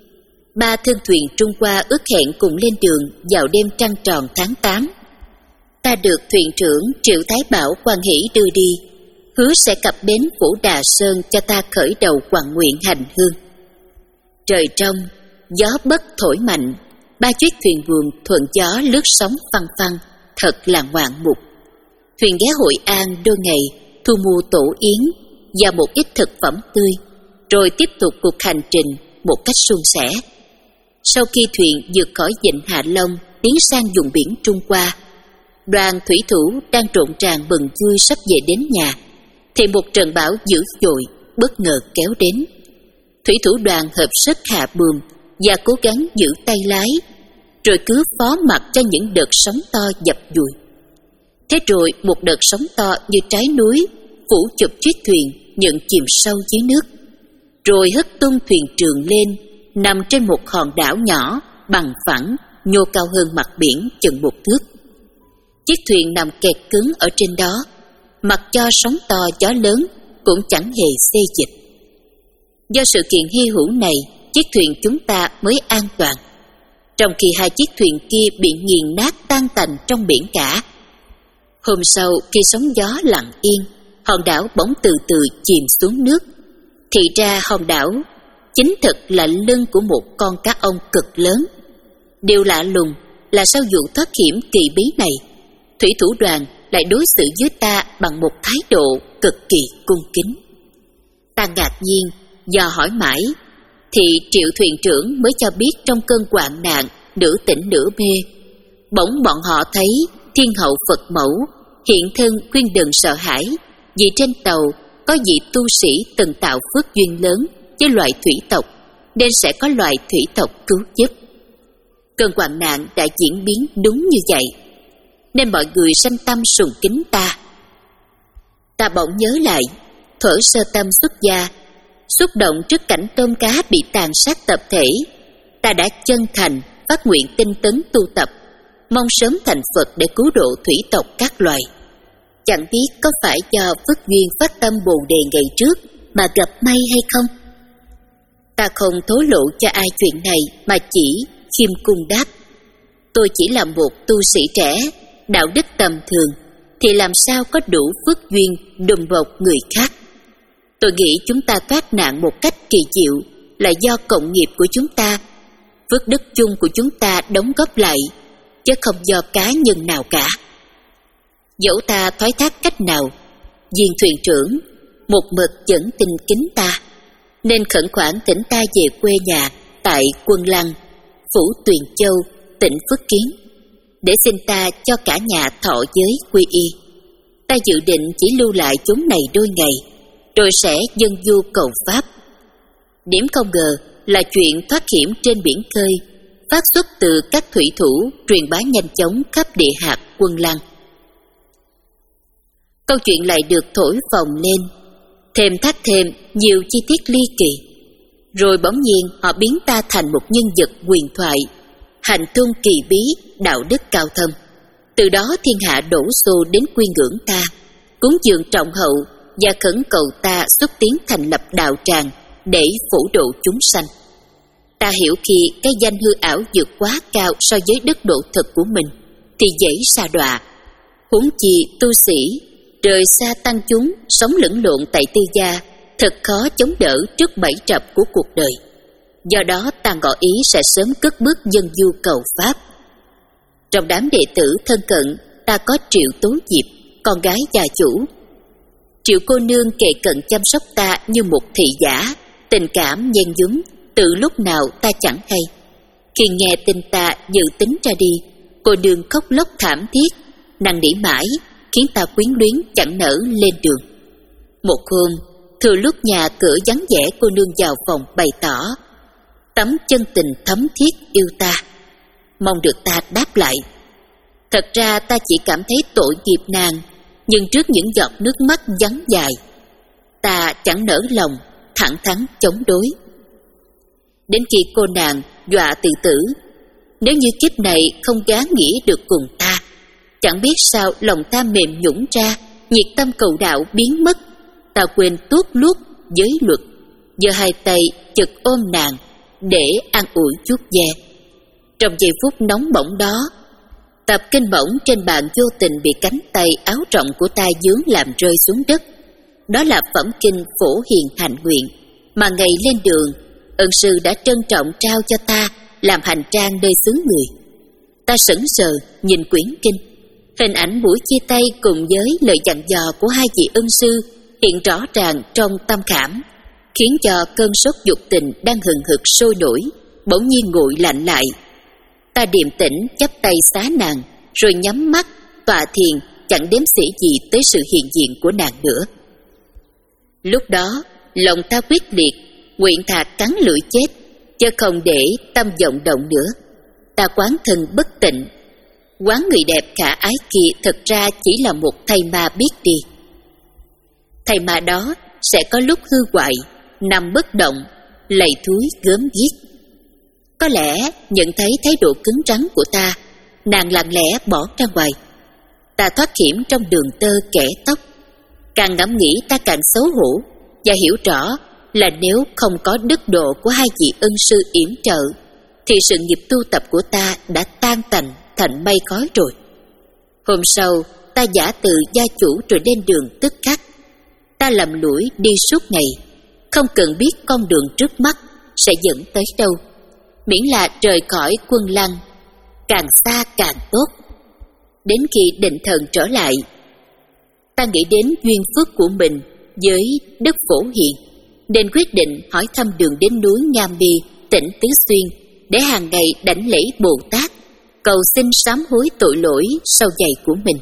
ba thương thuyền Trung Hoa ước hẹn cùng lên đường vào đêm trăng tròn tháng tám. Ta được thuyền trưởng Triệu Thái Bảo hoan hỷ đưa đi, hứa sẽ cập bến Phủ Đà Sơn cho ta khởi đầu hoằng nguyện hành hương. Trời trong, gió bất thổi mạnh, ba chiếc thuyền buồm thuận gió lướt sóng phăng phăng, thật là ngoạn mục. Thuyền ghé Hội An đôi ngày, thu mua tổ yến và một ít thực phẩm tươi, rồi tiếp tục cuộc hành trình một cách suôn sẻ. Sau khi thuyền vượt khỏi vịnh Hạ Long tiến sang vùng biển Trung Hoa, đoàn thủy thủ đang rộn ràng mừng vui sắp về đến nhà, thì một trận bão dữ dội bất ngờ kéo đến. Thủy thủ đoàn hợp sức hạ buồm và cố gắng giữ tay lái, rồi cứ phó mặc cho những đợt sóng to dập dùi. Thế rồi một đợt sóng to như trái núi phủ chụp chiếc thuyền nhận chìm sâu dưới nước, rồi hất tung thuyền trường lên, nằm trên một hòn đảo nhỏ bằng phẳng, nhô cao hơn mặt biển chừng một thước. Chiếc thuyền nằm kẹt cứng ở trên đó, mặc cho sóng to gió lớn cũng chẳng hề xê dịch. Do sự kiện hy hữu này, chiếc thuyền chúng ta mới an toàn, trong khi hai chiếc thuyền kia bị nghiền nát tan tành trong biển cả. Hôm sau, khi sóng gió lặng yên, hòn đảo bỗng từ từ chìm xuống nước. Thì ra hòn đảo chính thực là lưng của một con cá ông cực lớn. Điều lạ lùng là sau vụ thoát hiểm kỳ bí này, thủy thủ đoàn lại đối xử với ta bằng một thái độ cực kỳ cung kính. Ta ngạc nhiên, do hỏi mãi, thì Triệu thuyền trưởng mới cho biết trong cơn hoạn nạn, nửa tỉnh nửa mê, bỗng bọn họ thấy Thiên hậu Phật mẫu hiện thân khuyên đừng sợ hãi, vì trên tàu có vị tu sĩ từng tạo phước duyên lớn với loài thủy tộc, nên sẽ có loài thủy tộc cứu giúp. Cơn hoạn nạn đã diễn biến đúng như vậy, nên mọi người sanh tâm sùng kính ta. Ta bỗng nhớ lại, thuở sơ tâm xuất gia, xúc động trước cảnh tôm cá bị tàn sát tập thể, ta đã chân thành phát nguyện tinh tấn tu tập, mong sớm thành Phật để cứu độ thủy tộc các loài. Chẳng biết có phải do phước duyên phát tâm bồ đề ngày trước mà gặp may hay không? Ta không thổ lộ cho ai chuyện này, mà chỉ khiêm cung đáp: tôi chỉ là một tu sĩ trẻ, đạo đức tầm thường, thì làm sao có đủ phước duyên đùm bọc người khác. Tôi nghĩ chúng ta thoát nạn một cách kỳ diệu là do cộng nghiệp của chúng ta, phước đức chung của chúng ta đóng góp lại, chứ không do cá nhân nào cả. Dẫu ta thoái thác cách nào, viên thuyền trưởng một mực vẫn tin kính ta, nên khẩn khoản thỉnh ta về quê nhà tại Quân Lăng, phủ Tuyền Châu, tỉnh Phước Kiến, để xin ta cho cả nhà thọ giới quy y. Ta dự định chỉ lưu lại chốn này đôi ngày, rồi sẽ dâng du cầu pháp. Điểm không ngờ là chuyện thoát hiểm trên biển khơi phát xuất từ các thủy thủ truyền bá nhanh chóng khắp địa hạt Quân Lăng. Câu chuyện lại được thổi phồng lên, thêm thắt thêm nhiều chi tiết ly kỳ. Rồi bỗng nhiên họ biến ta thành một nhân vật huyền thoại, hành tung kỳ bí, đạo đức cao thâm. Từ đó thiên hạ đổ xô đến quy ngưỡng ta, cúng dường trọng hậu và khẩn cầu ta xúc tiến thành lập đạo tràng để phổ độ chúng sanh. Ta hiểu khi cái danh hư ảo vượt quá cao so với đức độ thực của mình thì dễ sa đọa. Huống chi tu sĩ rời xa tăng chúng, sống lẫn lộn tại tư gia, thật khó chống đỡ trước bẫy trập của cuộc đời. Do đó ta ngỏ ý sẽ sớm cất bước dân du cầu pháp. Trong đám đệ tử thân cận, ta có Triệu Tố Diệp, con gái gia chủ. Triệu cô nương kề cận chăm sóc ta như một thị giả, tình cảm nhen nhúm, từ lúc nào ta chẳng hay. Khi nghe tin ta dự tính ra đi, cô nương khóc lóc thảm thiết, năn nỉ mãi, khiến ta quyến luyến chẳng nỡ lên đường. Một hôm, thừa lúc nhà cửa vắng vẻ, cô nương vào phòng bày tỏ tấm chân tình thấm thiết yêu ta, mong được ta đáp lại. Thật ra ta chỉ cảm thấy tội nghiệp nàng, nhưng trước những giọt nước mắt vắng dài, ta chẳng nỡ lòng thẳng thắn chống đối. Đến khi cô nàng dọa tự tử, nếu như kiếp này không gán nghĩa được cùng ta, chẳng biết sao lòng ta mềm nhũn ra, nhiệt tâm cầu đạo biến mất. Ta quên tuốt luốt giới luật, giơ hai tay chực ôm nàng để an ủi chút ve. Trong giây phút nóng bỏng đó, tập kinh bổng trên bàn vô tình bị cánh tay áo rộng của ta dướng làm rơi xuống đất. Đó là phẩm kinh Phổ Hiền Hành Nguyện mà ngày lên đường, ân sư đã trân trọng trao cho ta làm hành trang nơi xứ người. Ta sững sờ nhìn quyển kinh, hình ảnh buổi chia tay cùng với lời dặn dò của hai vị ân sư hiện rõ ràng trong tâm khảm, khiến cho cơn sốt dục tình đang hừng hực sôi nổi bỗng nhiên nguội lạnh lại. Ta điềm tĩnh chắp tay xá nàng, rồi nhắm mắt tọa thiền, chẳng đếm xỉa gì tới sự hiện diện của nàng nữa. Lúc đó lòng ta quyết liệt, nguyện thà cắn lưỡi chết, chứ không để tâm vọng động nữa. Ta quán thân bất tịnh, quán người đẹp khả ái kia thật ra chỉ là một thầy ma biết đi. Thầy ma đó sẽ có lúc hư hoại, nằm bất động, lầy thúi gớm ghiếc. Có lẽ nhận thấy thái độ cứng rắn của ta, nàng lặng lẽ bỏ ra ngoài. Ta thoát hiểm trong đường tơ kẻ tóc. Càng ngẫm nghĩ ta càng xấu hổ, và hiểu rõ là nếu không có đức độ của hai vị ân sư yểm trợ, thì sự nghiệp tu tập của ta đã tan tành thành mây khói rồi. Hôm sau, ta giả từ gia chủ rồi lên đường tức khắc. Ta lầm lũi đi suốt ngày, không cần biết con đường trước mắt sẽ dẫn tới đâu, miễn là rời khỏi Quân Lăng, càng xa càng tốt. Đến khi định thần trở lại, ta nghĩ đến duyên phước của mình với đất Phổ Hiền, nên quyết định hỏi thăm đường đến núi Nga Mi, tỉnh Tứ Xuyên, để hàng ngày đảnh lễ Bồ Tát, cầu xin sám hối tội lỗi sâu dày của mình.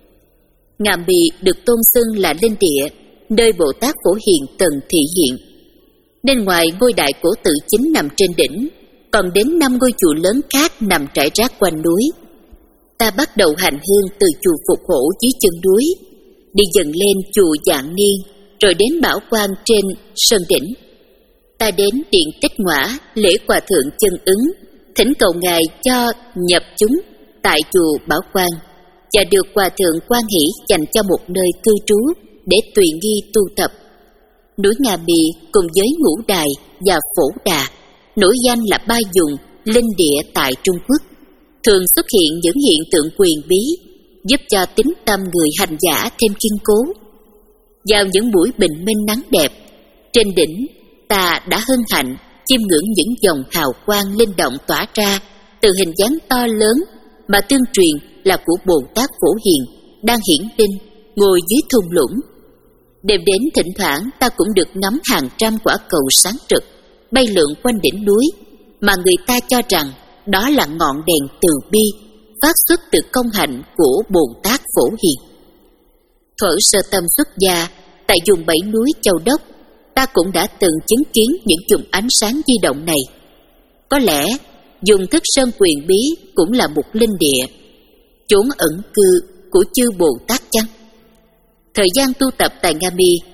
Nga Mi được tôn xưng là linh địa, nơi Bồ Tát Phổ Hiền từng thị hiện, nên ngoài ngôi đại cổ tự chính nằm trên đỉnh, còn đến năm ngôi chùa lớn khác nằm rải rác quanh núi. Ta bắt đầu hành hương từ chùa Phục Hổ dưới chân núi, đi dần lên chùa Dạng Niên, rồi đến Bảo Quang trên sơn đỉnh. Ta đến điện Tích Ngõa lễ Hòa Thượng Chân Ứng, thỉnh cầu ngài cho nhập chúng tại chùa Bảo Quang, và được Hòa Thượng Quan Hỷ dành cho một nơi cư trú để tùy nghi tu tập. Núi Nga Mi cùng với Ngũ Đài và Phổ Đà nổi danh là ba vùng linh địa tại Trung Quốc, thường xuất hiện những hiện tượng quyền bí, giúp cho tín tâm người hành giả thêm kiên cố. Vào những buổi bình minh nắng đẹp, trên đỉnh ta đã hân hạnh chiêm ngưỡng những dòng hào quang linh động tỏa ra từ hình dáng to lớn mà tương truyền là của Bồ Tát Phổ Hiền đang hiển linh ngồi dưới thung lũng. Đêm đến thỉnh thoảng ta cũng được ngắm hàng trăm quả cầu sáng rực bay lượn quanh đỉnh núi, mà người ta cho rằng đó là ngọn đèn từ bi phát xuất từ công hạnh của Bồ Tát Phổ Hiền. Thuở sơ tâm xuất gia tại vùng bảy núi Châu Đốc, ta cũng đã từng chứng kiến những chùm ánh sáng di động này. Có lẽ vùng Thức Sơn quyền bí cũng là một linh địa, chốn ẩn cư của chư Bồ Tát chăng? Thời gian tu tập tại Nga Mi,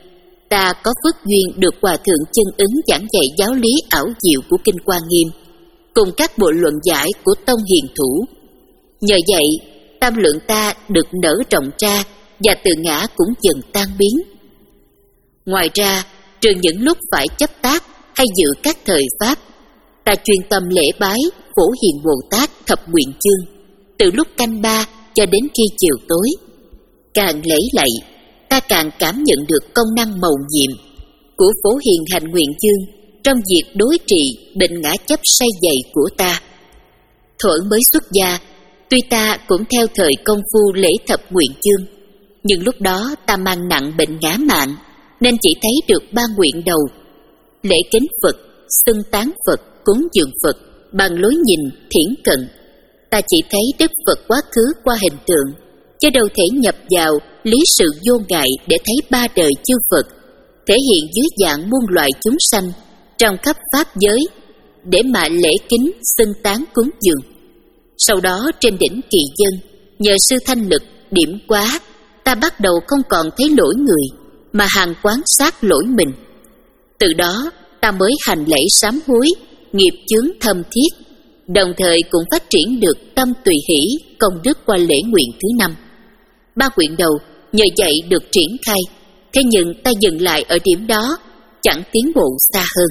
ta có phước duyên được Hòa Thượng Chân Ứng giảng dạy giáo lý ảo diệu của Kinh Hoa Nghiêm, cùng các bộ luận giải của Tông Hiền Thủ. Nhờ vậy, tâm lượng ta được nở rộng ra và tự ngã cũng dần tan biến. Ngoài ra, trừ những lúc phải chấp tác hay dự các thời pháp, ta chuyên tâm lễ bái Phổ Hiền Bồ Tát thập nguyện chương từ lúc canh ba cho đến khi chiều tối. Càng lễ lạy, ta càng cảm nhận được công năng mầu nhiệm của Phổ Hiền hành nguyện chương trong việc đối trị bệnh ngã chấp say dày của ta. Thuở mới xuất gia, tuy ta cũng theo thời công phu lễ thập nguyện chương, nhưng lúc đó ta mang nặng bệnh ngã mạn, nên chỉ thấy được ba nguyện đầu: lễ kính Phật, xưng tán Phật, cúng dường Phật bằng lối nhìn thiển cận. Ta chỉ thấy Đức Phật quá khứ qua hình tượng, chứ đâu thể nhập vào lý sự vô ngại để thấy ba đời chư Phật thể hiện dưới dạng muôn loài chúng sanh trong khắp pháp giới để mà lễ kính xưng tán cúng dường. Sau đó trên đỉnh Kỳ Dân, nhờ sư thanh lực điểm quá, ta bắt đầu không còn thấy lỗi người mà hàng quán sát lỗi mình. Từ đó ta mới hành lễ sám hối, nghiệp chướng thâm thiết, đồng thời cũng phát triển được tâm tùy hỷ công đức qua lễ nguyện thứ năm. Ba nguyện đầu nhờ vậy được triển khai, thế nhưng ta dừng lại ở điểm đó, chẳng tiến bộ xa hơn.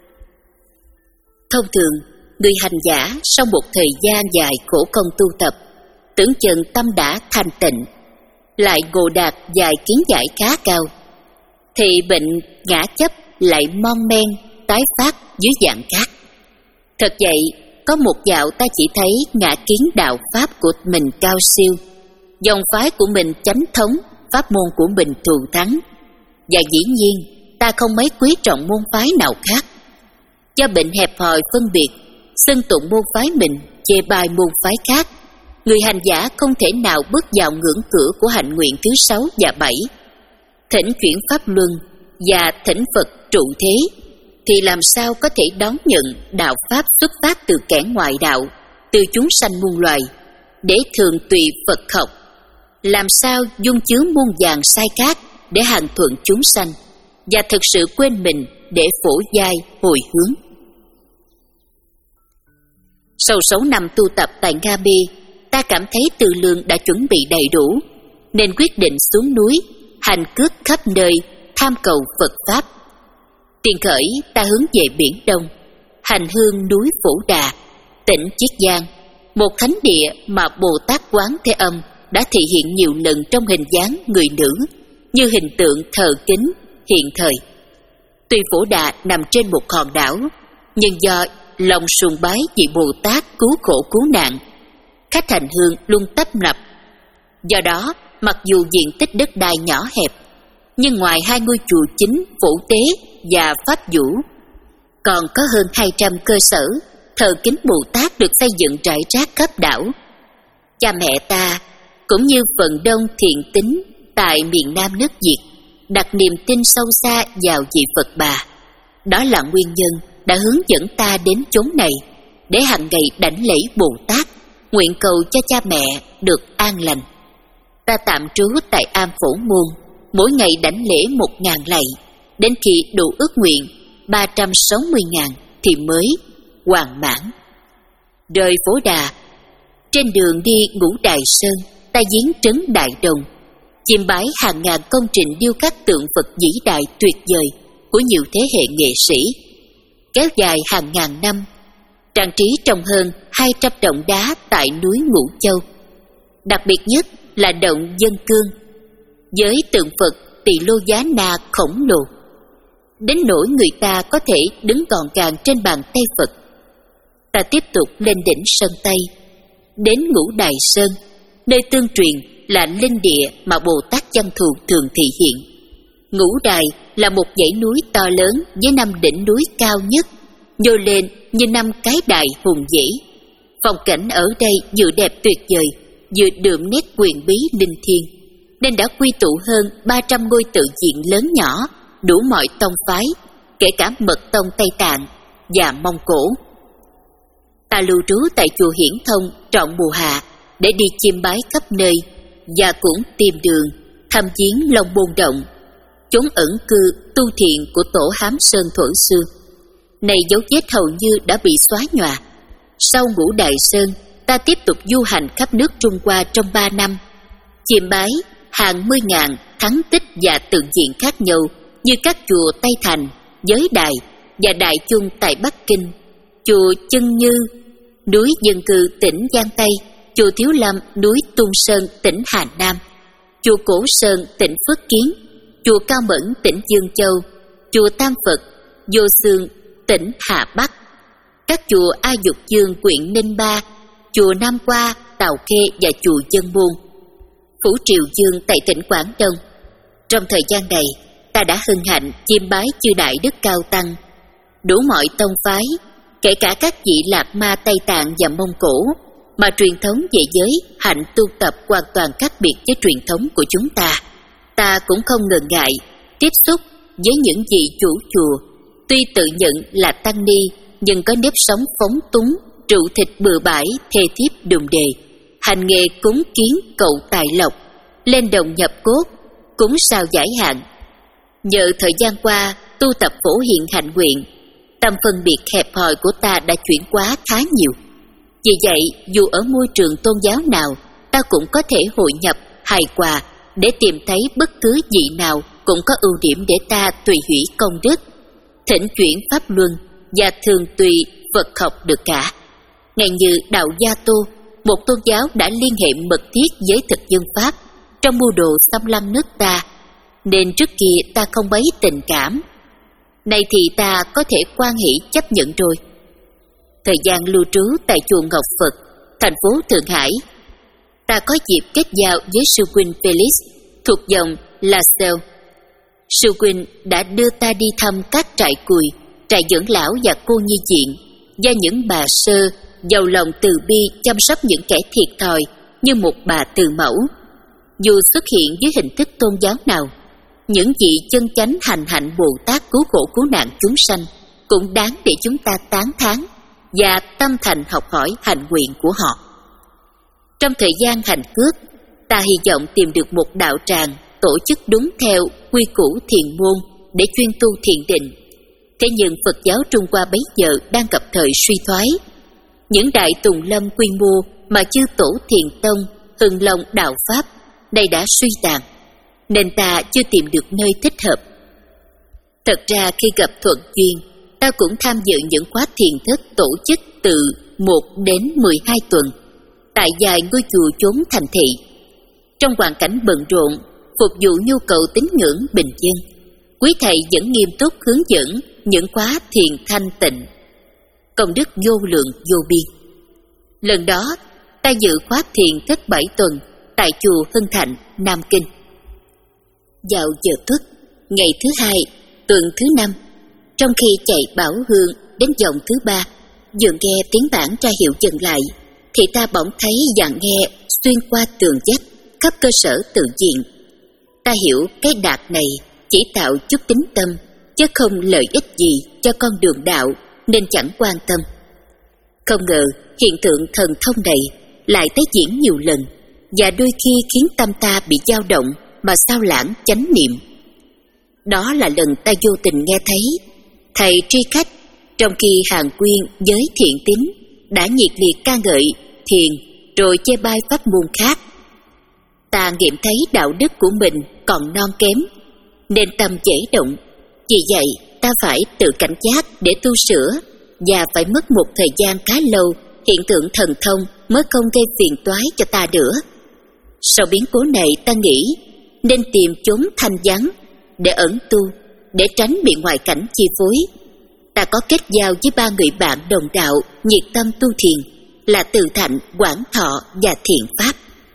Thông thường, người hành giả sau một thời gian dài khổ công tu tập, tưởng chừng tâm đã thanh tịnh, lại ngộ đạt vài kiến giải khá cao, thì bệnh ngã chấp lại mon men tái phát dưới dạng khác. Thật vậy, có một dạo ta chỉ thấy ngã kiến đạo pháp của mình cao siêu, dòng phái của mình chánh thống, pháp môn của mình thù thắng, và dĩ nhiên ta không mấy quý trọng môn phái nào khác. Do bệnh hẹp hòi phân biệt, xưng tụng môn phái mình, chê bai môn phái khác, người hành giả không thể nào bước vào ngưỡng cửa của hạnh nguyện thứ sáu và bảy, thỉnh chuyển pháp luân và thỉnh Phật trụ thế, thì làm sao có thể đón nhận đạo pháp xuất phát từ kẻ ngoại đạo, từ chúng sanh muôn loài, để thường tùy Phật học, làm sao dung chứa muôn vàn sai khác để hàng thuận chúng sanh, và thực sự quên mình để phổ giai hồi hướng. Sau sáu năm tu tập tại Nga Mi, ta cảm thấy Tư Lương đã chuẩn bị đầy đủ, nên quyết định xuống núi, hành cước khắp nơi, tham cầu Phật Pháp. Tiền khởi ta hướng về Biển Đông, hành hương núi Phổ Đà, tỉnh Chiết Giang, một thánh địa mà Bồ Tát Quán Thế Âm đã thị hiện nhiều lần trong hình dáng người nữ, như hình tượng thờ kính hiện thời. Tuy Phổ Đà nằm trên một hòn đảo, nhưng do lòng sùng bái vị Bồ Tát cứu khổ cứu nạn, khách hành hương luôn tấp nập. Do đó, mặc dù diện tích đất đai nhỏ hẹp, nhưng ngoài hai ngôi chùa chính Phổ Tế và Pháp Vũ, còn có hơn hai trăm cơ sở thờ kính Bồ Tát được xây dựng rải rác khắp đảo. Cha mẹ ta cũng như phần đông thiện tín tại miền Nam nước Việt đặt niềm tin sâu xa vào vị Phật Bà. Đó là nguyên nhân đã hướng dẫn ta đến chốn này để hàng ngày đảnh lễ Bồ Tát, nguyện cầu cho cha mẹ được an lành. Ta tạm trú tại Am Phổ Môn, mỗi ngày đảnh lễ một ngàn lạy, đến khi đủ ước nguyện ba trăm sáu mươi ngàn thì mới hoàn mãn. Rời Phổ Đà, trên đường đi Ngũ Đài Sơn, ta viếng trấn Đại Đồng, chiêm bái hàng ngàn công trình điêu khắc tượng Phật vĩ đại tuyệt vời của nhiều thế hệ nghệ sĩ, kéo dài hàng ngàn năm, trang trí trong hơn hai trăm động đá tại núi Ngũ Châu. Đặc biệt nhất là động Dân Cương, với tượng Phật Tỳ Lô Giá Na khổng lồ, đến nỗi người ta có thể đứng gọn gàng trên bàn tay Phật. Ta tiếp tục lên đỉnh Sơn Tây, đến Ngũ Đài Sơn, nơi tương truyền là linh địa mà Bồ Tát Văn Thù thường thị hiện. Ngũ Đài là một dãy núi to lớn với năm đỉnh núi cao nhất, nhô lên như năm cái đài hùng vĩ. Phong cảnh ở đây vừa đẹp tuyệt vời, vừa đượm nét quyền bí linh thiêng, nên đã quy tụ hơn ba trăm ngôi tự viện lớn nhỏ, đủ mọi tông phái, kể cả Mật Tông Tây Tạng và Mông Cổ. Ta lưu trú tại chùa Hiển Thông trọn mùa hạ để đi chiêm bái khắp nơi, và cũng tìm đường thăm viếng Long Môn Động. chốn ẩn cư tu thiện của tổ Hám Sơn thuở xưa. Này dấu vết hầu như đã bị xóa nhòa. Sau Ngũ Đại Sơn, ta tiếp tục du hành khắp nước Trung Hoa trong ba năm, chiêm bái hàng mươi ngàn thắng tích và tượng diện khác nhau như các chùa Tây Thành, Giới Đài và Đại Chung tại Bắc Kinh, chùa Chân Như, núi dân cư tỉnh Giang Tây, chùa Thiếu Lâm, núi Tung Sơn, tỉnh Hà Nam, chùa Cổ Sơn, tỉnh Phước Kiến, chùa Cao Mẫn, tỉnh Dương Châu, chùa Tam Phật, Vô Xương, tỉnh Hà Bắc, các chùa A Dục Dương, huyện Ninh Ba, chùa Nam Qua, Tào Khê và chùa Dân Môn, phủ Triều Dương tại tỉnh Quảng Đông. Trong thời gian này, ta đã hân hạnh chiêm bái chư Đại Đức Cao Tăng, đủ mọi tông phái, kể cả các vị Lạt Ma Tây Tạng và Mông Cổ, mà truyền thống về giới hạnh tu tập hoàn toàn khác biệt với truyền thống của chúng ta. Ta cũng không ngần ngại tiếp xúc với những vị chủ chùa, tuy tự nhận là tăng ni nhưng có nếp sống phóng túng, rượu thịt bừa bãi, thê thiếp đùm đề, hành nghề cúng kiến cầu tài lộc, lên đồng nhập cốt, cúng sao giải hạn. Nhờ thời gian qua tu tập phổ hiện hạnh nguyện, tâm phân biệt hẹp hòi của ta đã chuyển hóa khá nhiều. Vì vậy, dù ở môi trường tôn giáo nào, ta cũng có thể hội nhập, hài hòa để tìm thấy bất cứ vị nào cũng có ưu điểm để ta tùy hủy công đức, thỉnh chuyển pháp luân và thường tùy Phật học được cả. Ngay như đạo Gia Tô, một tôn giáo đã liên hệ mật thiết với thực dân Pháp trong mưu đồ xâm lăng nước ta, nên trước kia ta không mấy tình cảm. Nay thì ta có thể quan hỷ chấp nhận rồi. Thời gian lưu trú tại chùa Ngọc Phật, thành phố Thượng Hải, ta có dịp kết giao với sư huynh Felix thuộc dòng Lascelles. Sư huynh đã đưa ta đi thăm các trại cùi, trại dưỡng lão và cô nhi viện, do những bà sơ giàu lòng từ bi chăm sóc những kẻ thiệt thòi như một bà từ mẫu. Dù xuất hiện dưới hình thức tôn giáo nào, những vị chân chánh hành hạnh Bồ Tát cứu khổ cứu nạn chúng sanh cũng đáng để chúng ta tán thán và tâm thành học hỏi hạnh nguyện của họ. Trong thời gian hành cước, ta hy vọng tìm được một đạo tràng tổ chức đúng theo quy củ thiền môn để chuyên tu thiền định. Thế nhưng Phật giáo Trung Hoa bấy giờ đang gặp thời suy thoái. Những đại tùng lâm quy mô mà chư tổ Thiền Tông, Hưng Long đạo Pháp nay đã suy tàn, nên ta chưa tìm được nơi thích hợp. Thật ra khi gặp thuận duyên, ta cũng tham dự những khóa thiền thất tổ chức từ một đến mười hai tuần tại vài ngôi chùa chốn thành thị. Trong hoàn cảnh bận rộn, phục vụ nhu cầu tín ngưỡng bình dân, quý thầy vẫn nghiêm túc hướng dẫn những khóa thiền thanh tịnh, công đức vô lượng vô biên. Lần đó, ta dự khóa thiền thất bảy tuần tại chùa Hưng Thạnh, Nam Kinh. Vào giờ tuất, ngày thứ hai, tuần thứ năm, trong khi chạy bảo hương đến vòng thứ ba, vừa nghe tiếng bản ra hiệu dừng lại, thì ta bỗng thấy dàn nghe xuyên qua tường vách khắp cơ sở tự viện. Ta hiểu cái đạt này chỉ tạo chút tính tâm, chứ không lợi ích gì cho con đường đạo, nên chẳng quan tâm. Không ngờ hiện tượng thần thông này lại tái diễn nhiều lần, và đôi khi khiến tâm ta bị dao động mà sao lãng chánh niệm. Đó là lần ta vô tình nghe thấy thầy tri khách trong khi hàng quyên với thiện tín đã nhiệt liệt ca ngợi thiền rồi chê bai pháp môn khác. Ta nghiệm thấy đạo đức của mình còn non kém, nên tâm dễ động. Vì vậy ta phải tự cảnh giác để tu sửa, và phải mất một thời gian khá lâu hiện tượng thần thông mới không gây phiền toái cho ta nữa. Sau biến cố này, ta nghĩ nên tìm chốn thanh vắng để ẩn tu, để tránh bị ngoại cảnh chi phối. Ta có kết giao với ba người bạn đồng đạo nhiệt tâm tu thiền là Từ Thạnh, Quảng Thọ và Thiện Pháp.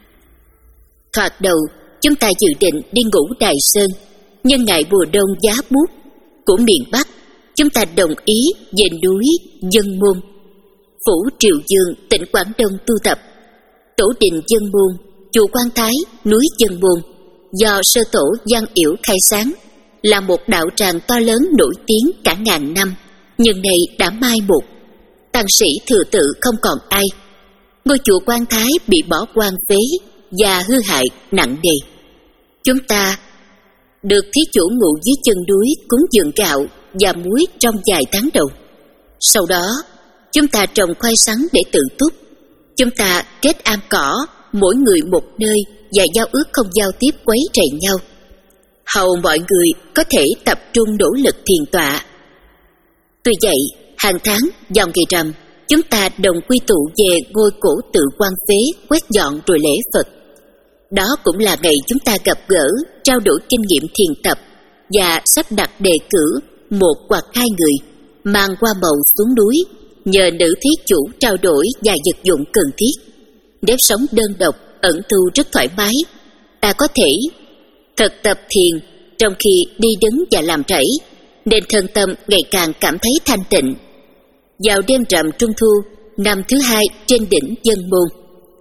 Thoạt đầu, chúng ta dự định đi Ngũ Đài Sơn, nhưng ngày mùa đông giá buốt của miền Bắc, chúng ta đồng ý về núi Dân Môn, phủ Triều Dương, tỉnh Quảng Đông tu tập. Tổ đình Dân Môn, chùa Quan Thái, núi Dân Môn, do sơ tổ Văn Yểu khai sáng, là một đạo tràng to lớn nổi tiếng cả ngàn năm, nhưng nay đã mai một. Tăng sĩ thừa tự không còn ai. Ngôi chùa Quan Thái bị bỏ hoang phế và hư hại nặng nề. Chúng ta được thí chủ ngủ dưới chân núi cúng dường gạo và muối trong vài tháng đầu. Sau đó, chúng ta trồng khoai sắn để tự túc. Chúng ta kết am cỏ, mỗi người một nơi và giao ước không giao tiếp quấy rầy nhau, hầu mọi người có thể tập trung nỗ lực thiền tọa. Tuy vậy, hàng tháng vào ngày rằm, chúng ta đồng quy tụ về ngôi cổ tự quan phế, quét dọn rồi lễ Phật. Đó cũng là ngày chúng ta gặp gỡ, trao đổi kinh nghiệm thiền tập và sắp đặt đề cử một hoặc hai người mang hoa màu xuống núi, nhờ nữ thí chủ trao đổi và vật dụng cần thiết. Nếp sống đơn độc, ẩn tu rất thoải mái. Ta có thể thực tập thiền trong khi đi đứng và làm rẫy, nên thân tâm ngày càng cảm thấy thanh tịnh. Vào đêm rằm Trung Thu, năm thứ hai trên đỉnh Dân Môn,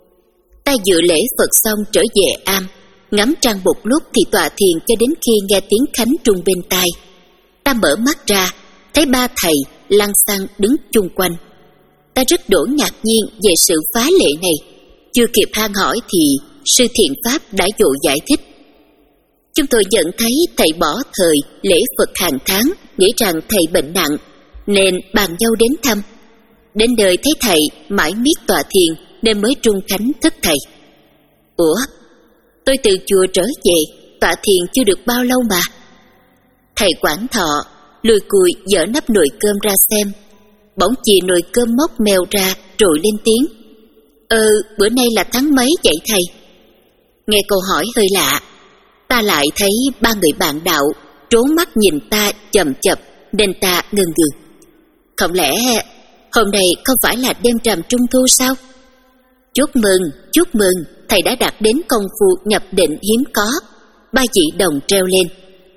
ta dự lễ Phật xong trở về am, ngắm trăng một lúc thì tọa thiền cho đến khi nghe tiếng khánh trung bên tai. Ta mở mắt ra, thấy ba thầy lăng xăng đứng chung quanh. Ta rất đổ ngạc nhiên về sự phá lệ này. Chưa kịp han hỏi thì sư thiện pháp đã vội giải thích. Chúng tôi nhận thấy thầy bỏ thời lễ Phật hàng tháng, nghĩ rằng thầy bệnh nặng, nên bàn nhau đến thăm. Đến đời thấy thầy mãi miết tọa thiền nên mới trung khánh thức thầy. Ủa, tôi từ chùa trở về, tọa thiền chưa được bao lâu mà. Thầy quản thọ lùi cùi dở nắp nồi cơm ra xem, bỗng chì nồi cơm móc mèo ra rồi lên tiếng. Ờ, bữa nay là tháng mấy vậy thầy? Nghe câu hỏi hơi lạ, ta lại thấy ba người bạn đạo trốn mắt nhìn ta chầm chập nên ta ngần ngừ. Không lẽ hôm nay không phải là đêm rằm Trung Thu sao? Chúc mừng, chúc mừng, thầy đã đạt đến công phu nhập định hiếm có. Ba vị đồng treo lên.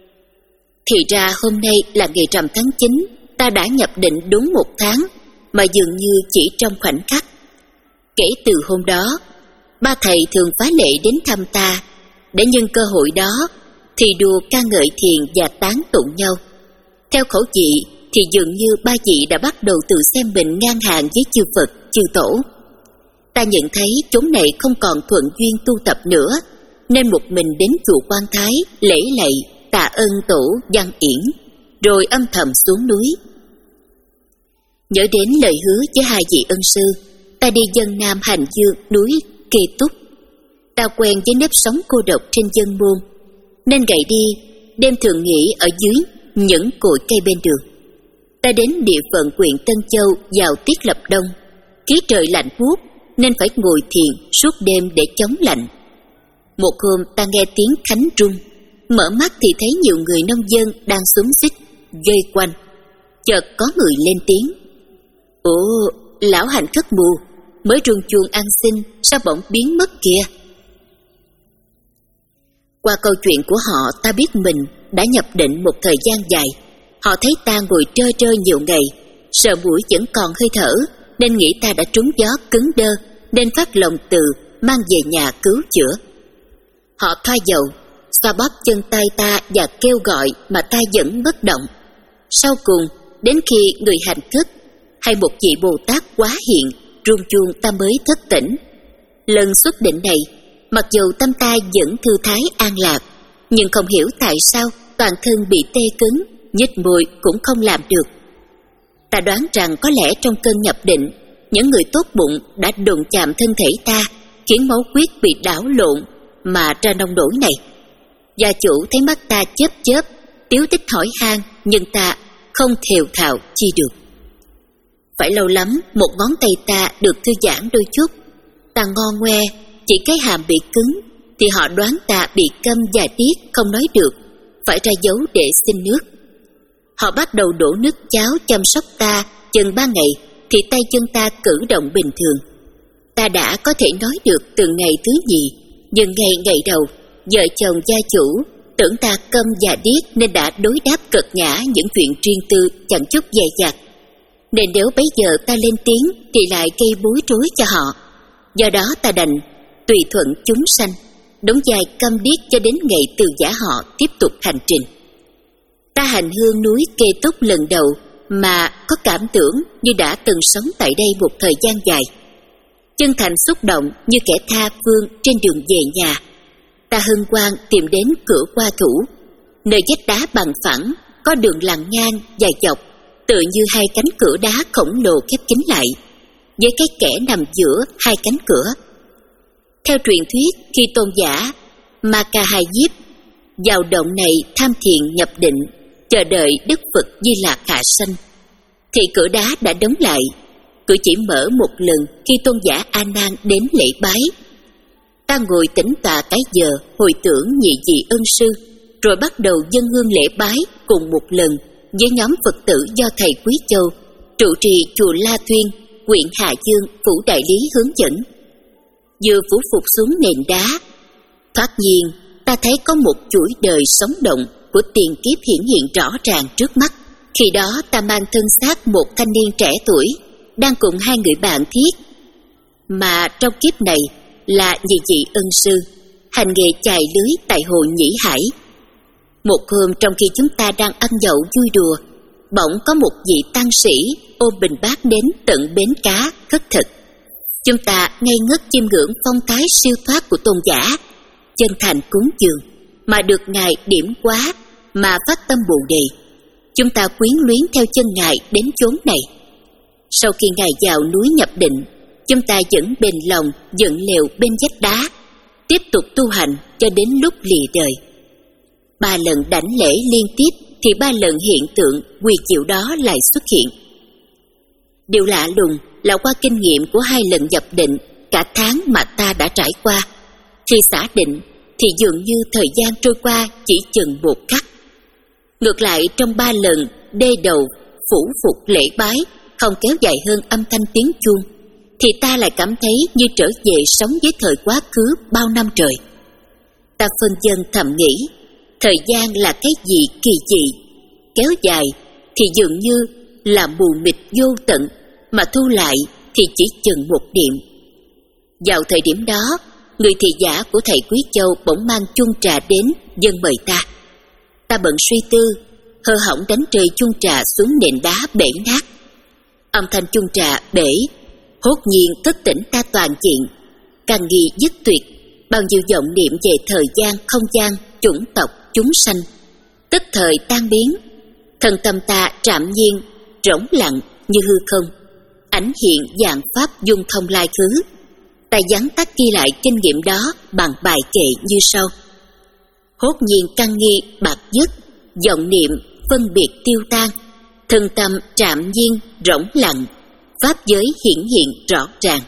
Thì ra hôm nay là ngày rằm tháng chín, ta đã nhập định đúng một tháng, mà dường như chỉ trong khoảnh khắc. Kể từ hôm đó, ba thầy thường phá lệ đến thăm ta, để nhân cơ hội đó thì đùa ca ngợi thiền và tán tụng nhau. Theo khẩu vị thì dường như ba vị đã bắt đầu tự xem mình ngang hàng với chư Phật, chư Tổ. Ta nhận thấy chốn này không còn thuận duyên tu tập nữa, nên một mình đến chùa Quan Thái lễ lạy tạ ơn Tổ Văn Yển, rồi âm thầm xuống núi. Nhớ đến lời hứa với hai vị ân sư, ta đi Dân Nam hành dương núi Kê Túc. Ta quen với nếp sống cô độc trên Dân Môn, nên ngày đi đêm thường nghỉ ở dưới những cội cây bên đường. Ta đến địa phận huyện Tân Châu vào tiết lập đông, khí trời lạnh buốt nên phải ngồi thiền suốt đêm để chống lạnh. Một hôm ta nghe tiếng khánh rung, mở mắt thì thấy nhiều người nông dân đang xúm xít vây quanh. Chợt có người lên tiếng. Ồ, lão hành khất mù mới rung chuông ăn xin, sao bỗng biến mất kìa? Qua câu chuyện của họ, ta biết mình đã nhập định một thời gian dài. Họ thấy ta ngồi trơ trơ nhiều ngày, sợ mũi vẫn còn hơi thở, nên nghĩ ta đã trúng gió cứng đơ, nên phát lòng từ mang về nhà cứu chữa. Họ thoa dầu, xoa bóp chân tay ta và kêu gọi mà ta vẫn bất động. Sau cùng, đến khi người hành khất hay một vị Bồ Tát quá hiện rung chuông, ta mới thức tỉnh. Lần xuất định này, mặc dù tâm ta vẫn thư thái an lạc, nhưng không hiểu tại sao toàn thân bị tê cứng, nhếch môi cũng không làm được. Ta đoán rằng có lẽ trong cơn nhập định, những người tốt bụng đã đụng chạm thân thể ta, khiến máu huyết bị đảo lộn mà ra nông nổi này. Gia chủ thấy mắt ta chớp chớp, tiếu tích hỏi han, nhưng ta không thều thào chi được. Phải lâu lắm một ngón tay ta được thư giãn đôi chút. Ta ngon ngoe, chỉ cái hàm bị cứng, thì họ đoán ta bị câm và điếc không nói được, phải ra dấu để xin nước. Họ bắt đầu đổ nước cháo chăm sóc ta, chừng ba ngày thì tay chân ta cử động bình thường. Ta đã có thể nói được từ ngày thứ nhì, nhưng ngày ngày đầu, vợ chồng gia chủ tưởng ta câm và điếc nên đã đối đáp cợt nhã những chuyện riêng tư chẳng chút dè dặt. Nên nếu bấy giờ ta lên tiếng thì lại gây bối rối cho họ. Do đó ta đành tùy thuận chúng sanh, đóng vai câm điếc cho đến ngày từ giả họ tiếp tục hành trình. Ta hành hương núi Kê Túc lần đầu mà có cảm tưởng như đã từng sống tại đây một thời gian dài. Chân thành xúc động như kẻ tha phương trên đường về nhà. Ta hân hoan tìm đến cửa qua thủ. Nơi vách đá bằng phẳng có đường lằn ngang dài dọc, tựa như hai cánh cửa đá khổng lồ khép kín lại, với cái kẽ nằm giữa hai cánh cửa. Theo truyền thuyết, khi tôn giả Makahayip vào động này tham thiền nhập định, chờ đợi Đức Phật Di Lạc hạ sanh, thì cửa đá đã đóng lại. Cửa chỉ mở một lần khi tôn giả A Nan đến lễ bái. Ta ngồi tĩnh tọa cái giờ hồi tưởng nhị vị ân sư, rồi bắt đầu dâng hương lễ bái cùng một lần với nhóm Phật tử do thầy Quý Châu trụ trì chùa La Thuyên, huyện Hà Dương, phủ Đại Lý hướng dẫn. Vừa phủ phục xuống nền đá, thoát nhiên ta thấy có một chuỗi đời sống động của tiền kiếp hiển hiện rõ ràng trước mắt. Khi đó ta mang thân xác một thanh niên trẻ tuổi đang cùng hai người bạn thiết, mà trong kiếp này là nhị vị ân sư, hành nghề chài lưới tại hồ Nhĩ Hải. Một hôm trong khi chúng ta đang ăn nhậu vui đùa, bỗng có một vị tăng sĩ ôm bình bát đến tận bến cá khất thực. Chúng ta ngây ngất chiêm ngưỡng phong thái siêu thoát của tôn giả, chân thành cúng dường, mà được Ngài điểm quá mà phát tâm bồ đề. Chúng ta quyến luyến theo chân Ngài đến chốn này. Sau khi Ngài vào núi nhập định, chúng ta vẫn bền lòng dựng lều bên vách đá, tiếp tục tu hành cho đến lúc lìa đời. Ba lần đảnh lễ liên tiếp thì ba lần hiện tượng quy diệu đó lại xuất hiện. Điều lạ lùng là qua kinh nghiệm của hai lần nhập định cả tháng mà ta đã trải qua, khi xả định thì dường như thời gian trôi qua chỉ chừng một khắc. Ngược lại trong ba lần đê đầu phủ phục lễ bái không kéo dài hơn âm thanh tiếng chuông, thì ta lại cảm thấy như trở về sống với thời quá khứ bao năm trời. Ta phân vân thầm nghĩ, thời gian là cái gì kỳ dị, kéo dài thì dường như là mù mịt vô tận, mà thu lại thì chỉ chừng một điểm. Vào thời điểm đó, người thị giả của thầy Quý Châu bỗng mang chung trà đến dâng mời ta. Ta bận suy tư, hơ hỏng đánh rơi chung trà xuống nền đá bể nát. Âm thanh chung trà bể hốt nhiên thức tỉnh ta toàn diện, càng nghi dứt tuyệt bao nhiêu vọng niệm về thời gian, không gian, chủng tộc, chúng sanh, tức thời tan biến. Thân tâm ta trạm nhiên, rỗng lặng như hư không, ảnh hiện dạng pháp dung thông lai khứ. Ta vắn tắt ghi lại kinh nghiệm đó bằng bài kệ như sau: hốt nhiên căn nghi bạc dứt, vọng niệm phân biệt tiêu tan, thân tâm trạm nhiên rỗng lặng, pháp giới hiển hiện rõ ràng.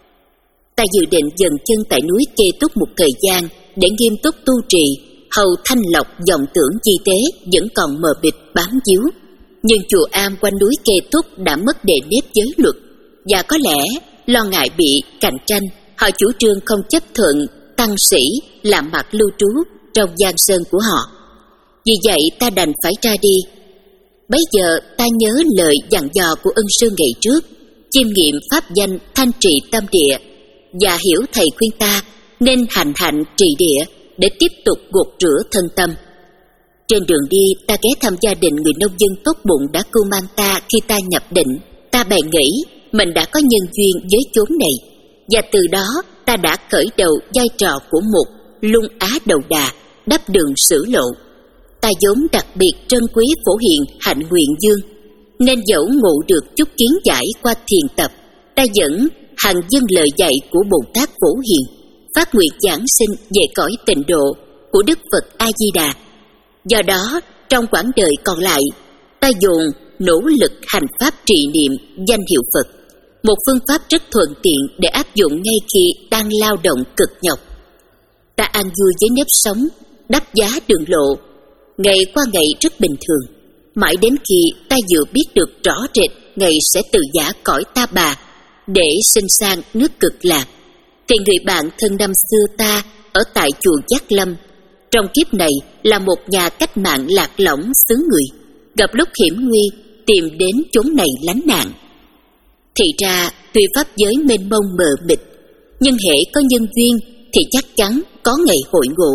Ta dự định dừng chân tại núi Kê Túc một thời gian để nghiêm túc tu trì, hầu thanh lọc vọng tưởng chi tế vẫn còn mờ mịt bám víu. Nhưng chùa Am quanh núi Kê Túc đã mất đề nếp giới luật, và có lẽ lo ngại bị cạnh tranh, họ chủ trương không chấp thuận tăng sĩ làm mặt lưu trú trong giang sơn của họ. Vì vậy ta đành phải ra đi. Bấy giờ ta nhớ lời dặn dò của ân sư ngày trước, chiêm nghiệm pháp danh thanh trị tâm địa, và hiểu thầy khuyên ta nên hành hạnh trì địa để tiếp tục gột rửa thân tâm. Trên đường đi ta ghé thăm gia đình người nông dân tốt bụng đã cưu mang ta khi ta nhập định. Ta bèn nghĩ mình đã có nhân duyên với chốn này, và từ đó ta đã khởi đầu vai trò của một lung á đầu đà, đắp đường sử lộ. Ta vốn đặc biệt trân quý phổ hiền hạnh nguyện dương, nên dẫu ngộ được chút kiến giải qua thiền tập, ta vẫn hằng dâng lời dạy của Bồ Tát Phổ Hiền, phát nguyện giảng sinh về cõi tịnh độ của Đức Phật A Di Đà. Do đó trong quãng đời còn lại, ta dồn nỗ lực hành pháp trì niệm danh hiệu Phật, một phương pháp rất thuận tiện để áp dụng ngay khi đang lao động cực nhọc. Ta an vui với nếp sống đắp giá đường lộ, ngày qua ngày rất bình thường, mãi đến khi ta vừa biết được rõ rệt ngày sẽ từ giã cõi ta bà để sinh sang nước Cực Lạc, thì người bạn thân năm xưa ta ở tại chùa Giác Lâm, trong kiếp này là một nhà cách mạng lạc lõng xứ người, gặp lúc hiểm nguy tìm đến chốn này lánh nạn. Thì ra tuy pháp giới mênh mông mờ mịt, nhưng hễ có nhân duyên thì chắc chắn có ngày hội ngộ.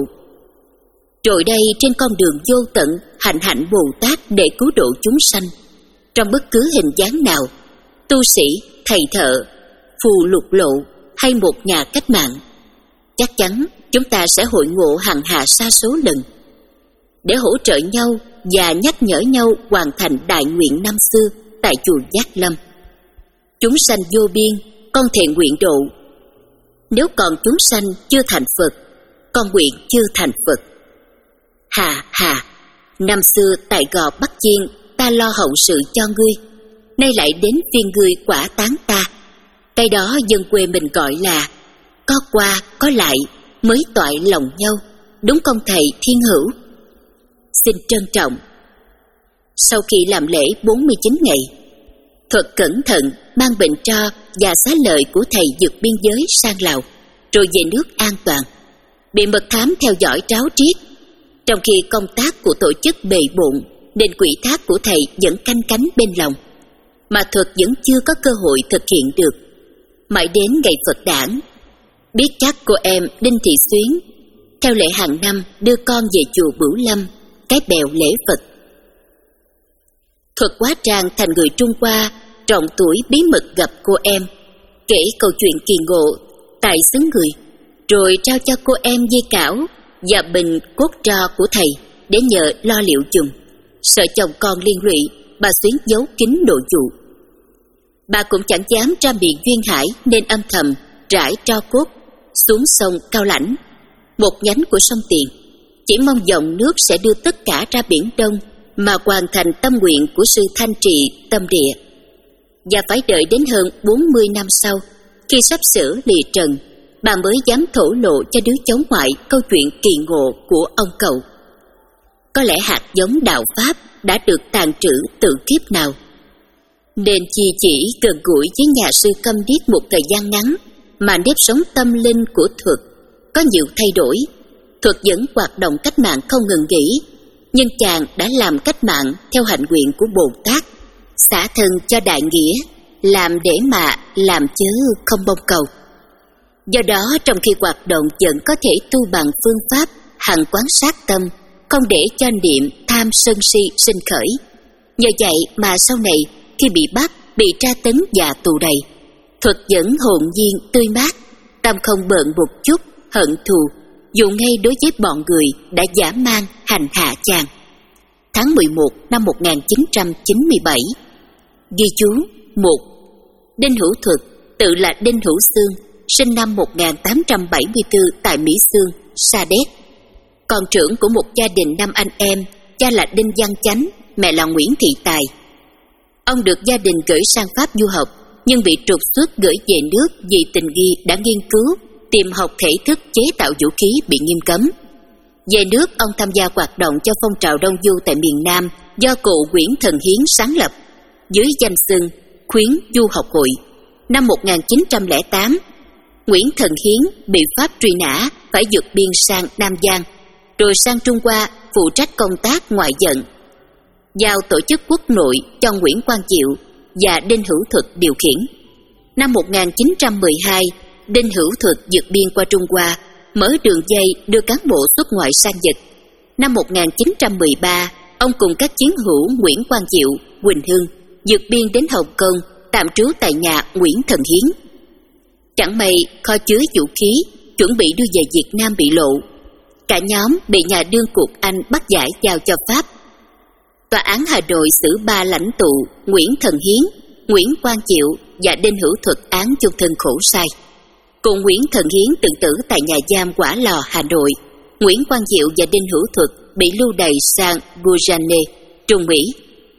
Rồi đây trên con đường vô tận hạnh hạnh Bồ Tát để cứu độ chúng sanh, trong bất cứ hình dáng nào, tu sĩ, thầy thợ, phù lục lộ hay một nhà cách mạng, chắc chắn chúng ta sẽ hội ngộ hằng hà sa số lần. để hỗ trợ nhau và nhắc nhở nhau hoàn thành đại nguyện năm xưa tại chùa Giác Lâm. Chúng sanh vô biên, con thệ nguyện độ. Nếu còn chúng sanh chưa thành Phật, con nguyện chưa thành Phật. Hà hà, năm xưa tại Gò Bắc Chiên ta lo hậu sự cho ngươi, nay lại đến phiên ngươi quả tán ta. Cái đó dân quê mình gọi là có qua có lại mới toại lòng nhau, đúng không thầy Thiên Hữu? Xin trân trọng. Sau khi làm lễ bốn mươi chín ngày, Thuật cẩn thận mang bệnh tro và xá lợi của thầy vượt biên giới sang Lào, rồi về nước an toàn. Bị mật thám theo dõi ráo riết. Trong khi công tác của tổ chức bề bộn, nên quỹ thác của thầy vẫn canh cánh bên lòng, mà Thuật vẫn chưa có cơ hội thực hiện được. Mãi đến ngày Phật đản, biết chắc cô em Đinh Thị Xuyến theo lệ hàng năm đưa con về chùa Bửu Lâm, cái bèo lễ Phật. Thuật hóa trang thành người Trung Hoa, trọn tuổi bí mật gặp cô em, kể câu chuyện kỳ ngộ tại xứ người, rồi trao cho cô em dây cảo và bình cốt tro của thầy để nhờ lo liệu chùm. Sợ chồng con liên lụy, bà Xuyến giấu kín độ dụ. Bà cũng chẳng dám ra miệng duyên hải, nên âm thầm rải tro cốt xuống sông Cao Lãnh, một nhánh của sông Tiền, chỉ mong dòng nước sẽ đưa tất cả ra Biển Đông mà hoàn thành tâm nguyện của sư Thanh Trì tâm địa. Và phải đợi đến hơn bốn mươi năm sau, khi sắp sửa lìa trần, bà mới dám thổ lộ cho đứa cháu ngoại câu chuyện kỳ ngộ của ông cậu. Có lẽ hạt giống đạo Pháp đã được tàn trữ từ kiếp nào, nên chi chỉ gần gũi với nhà sư Câm Điếc một thời gian ngắn, mà nếp sống tâm linh của Thuật có nhiều thay đổi. Thuật vẫn hoạt động cách mạng không ngừng nghỉ, nhưng chàng đã làm cách mạng theo hạnh nguyện của Bồ Tát, xả thân cho đại nghĩa, làm để mà làm chứ không mong cầu. Do đó trong khi hoạt động vẫn có thể tu bằng phương pháp hằng quán sát tâm, không để cho niệm tham sân si sinh khởi. Nhờ vậy mà sau này khi bị bắt, bị tra tấn và tù đầy, Thuật vẫn hồn nhiên tươi mát, tâm không bợn một chút hận thù, dù ngay đối với bọn người đã dã man hành hạ chàng. Tháng mười một năm một nghìn chín trăm chín mươi bảy. Ghi chú một. Đinh Hữu Thuật, tự là Đinh Hữu Xương, sinh năm một nghìn tám trăm bảy mươi tư tại Mỹ Xương, Sa Đéc. Con trưởng của một gia đình năm anh em, cha là Đinh Văn Chánh, mẹ là Nguyễn Thị Tài. Ông được gia đình gửi sang Pháp du học, nhưng bị trục xuất gửi về nước vì tình nghi đã nghiên cứu, tìm học thể thức chế tạo vũ khí bị nghiêm cấm. Về nước, ông tham gia hoạt động cho phong trào Đông Du tại miền Nam do cụ Nguyễn Thần Hiến sáng lập, dưới danh xưng Khuyến Du học hội. Năm một nghìn chín trăm lẻ tám, Nguyễn Thần Hiến bị Pháp truy nã, phải vượt biên sang Nam Giang, rồi sang Trung Hoa phụ trách công tác ngoại vận, giao tổ chức quốc nội cho Nguyễn Quang Diệu và Đinh Hữu Thuật điều khiển. Năm một nghìn chín trăm mười hai, Đinh Hữu Thuật vượt biên qua Trung Hoa, mở đường dây đưa cán bộ xuất ngoại sang Nhật. Năm một nghìn chín trăm mười ba, ông cùng các chiến hữu Nguyễn Quang Diệu, Quỳnh Hưng vượt biên đến Hồng Kông, tạm trú tại nhà Nguyễn Thần Hiến. Chẳng may kho chứa vũ khí chuẩn bị đưa về Việt Nam bị lộ, cả nhóm bị nhà đương cuộc Anh bắt giải giao cho Pháp. Tòa án Hà Nội xử ba lãnh tụ Nguyễn Thần Hiến, Nguyễn Quang Diệu và Đinh Hữu Thuật án chung thân khổ sai. Cùng Nguyễn Thần Hiến tự tử tại nhà giam Quả Lò, Hà Nội. Nguyễn Quang Diệu và Đinh Hữu Thuật bị lưu đày sang Guyane, Trung Mỹ.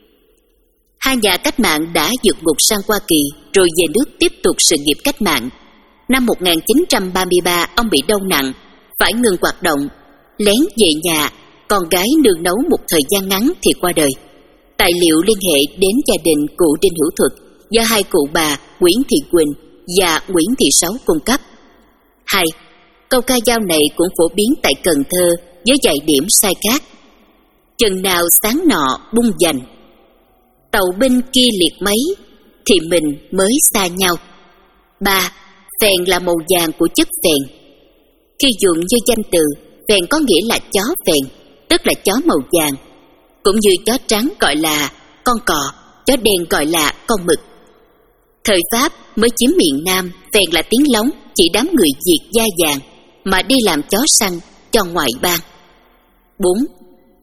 Hai nhà cách mạng đã vượt ngục sang Hoa Kỳ, rồi về nước tiếp tục sự nghiệp cách mạng. Năm một nghìn chín trăm ba mươi ba, ông bị đau nặng, phải ngừng hoạt động, lén về nhà, con gái nương nấu một thời gian ngắn thì qua đời. Tài liệu liên hệ đến gia đình cụ Đinh Hữu Thuật do hai cụ bà Nguyễn Thị Quỳnh và Nguyễn Thị Sáu cung cấp. Hai, câu ca dao này cũng phổ biến tại Cần Thơ với vài điểm sai khác. Chừng nào sáng nọ bung dành, tàu binh kia liệt mấy, thì mình mới xa nhau. Ba, phèn là màu vàng của chất phèn. Khi dùng như danh từ, phèn có nghĩa là chó phèn, tức là chó màu vàng, cũng như chó trắng gọi là con cò, chó đen gọi là con mực. Thời Pháp mới chiếm miền Nam, phèn là tiếng lóng chỉ đám người Việt da vàng mà đi làm chó săn cho ngoại bang. Bốn,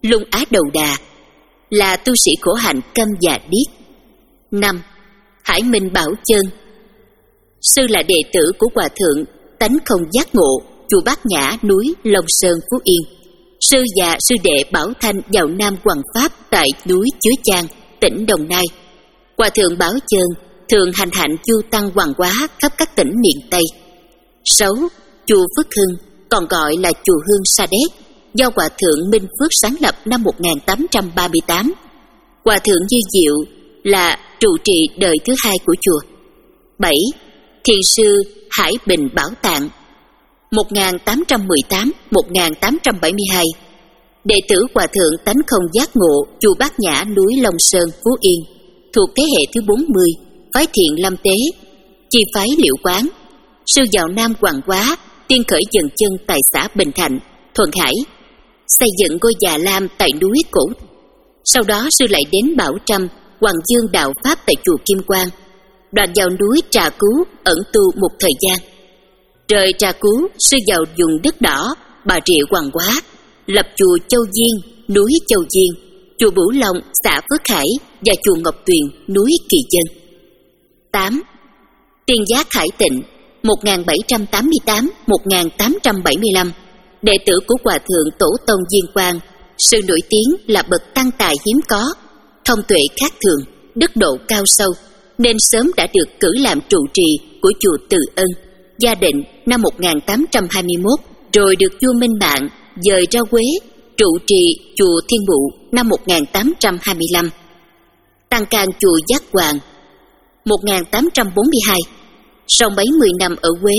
Lung Á Đầu Đà, là tu sĩ khổ hạnh câm và điếc. năm. Hải Minh Bảo Chân, sư là đệ tử của Hòa Thượng Tánh Không Giác Ngộ, chùa Bát Nhã, núi Long Sơn, Phú Yên. Sư và sư đệ Bảo Thanh vào Nam hoằng pháp tại núi Chứa Chan, tỉnh Đồng Nai. Hòa Thượng Bảo Chân thường hành hạnh du tăng hoàng hóa khắp các tỉnh miền Tây. sáu. Chùa Phước Hưng, còn gọi là chùa Hương Sa Đéc, do Hòa Thượng Minh Phước sáng lập năm một nghìn tám trăm ba mươi tám. Hòa Thượng Như Diệu là trụ trì đời thứ hai của chùa. bảy. Thiền sư Hải Bình Bảo Tạng, một nghìn tám trăm mười tám đến một nghìn tám trăm bảy mươi hai, đệ tử Hòa Thượng Tánh Không Giác Ngộ, chùa Bát Nhã, núi Long Sơn, Phú Yên, thuộc thế hệ thứ bốn mươi, phái Thiện Lâm Tế, chi phái Liễu Quán. Sư vào Nam hoằng hóa, tiên khởi dừng chân tại xã Bình Thạnh, Thuận Hải, xây dựng ngôi Già Lam tại núi Cổ. Sau đó sư lại đến Bảo Trâm, Hoàng Dương đạo pháp tại chùa Kim Quang, đoạn vào núi Trà Cứu ẩn tu một thời gian. Rời Trà Cứu, sư vào vùng đất đỏ Bà Rịa hoằng hóa, lập chùa Châu Diên, núi Châu Diên, chùa Bửu Long, xã Phước Hải và chùa Ngọc Tuyền, núi Kỳ Dân. tám. Tiên Giác Hải Tịnh, một nghìn bảy trăm tám mươi tám đến một nghìn tám trăm bảy mươi lăm, đệ tử của Hòa Thượng Tổ Tông Diên Quang, sư nổi tiếng là bậc tăng tài hiếm có, thông tuệ khác thường, đức độ cao sâu, nên sớm đã được cử làm trụ trì của chùa Từ Ân, Gia Định năm một nghìn tám trăm hai mươi mốt, rồi được vua Minh Mạng dời ra Quế, trụ trì chùa Thiên Mụ năm một nghìn tám trăm hai mươi lăm. Tăng can chùa Giác Hoàng một nghìn tám trăm bốn mươi hai. Sau mấy mươi năm ở Quế,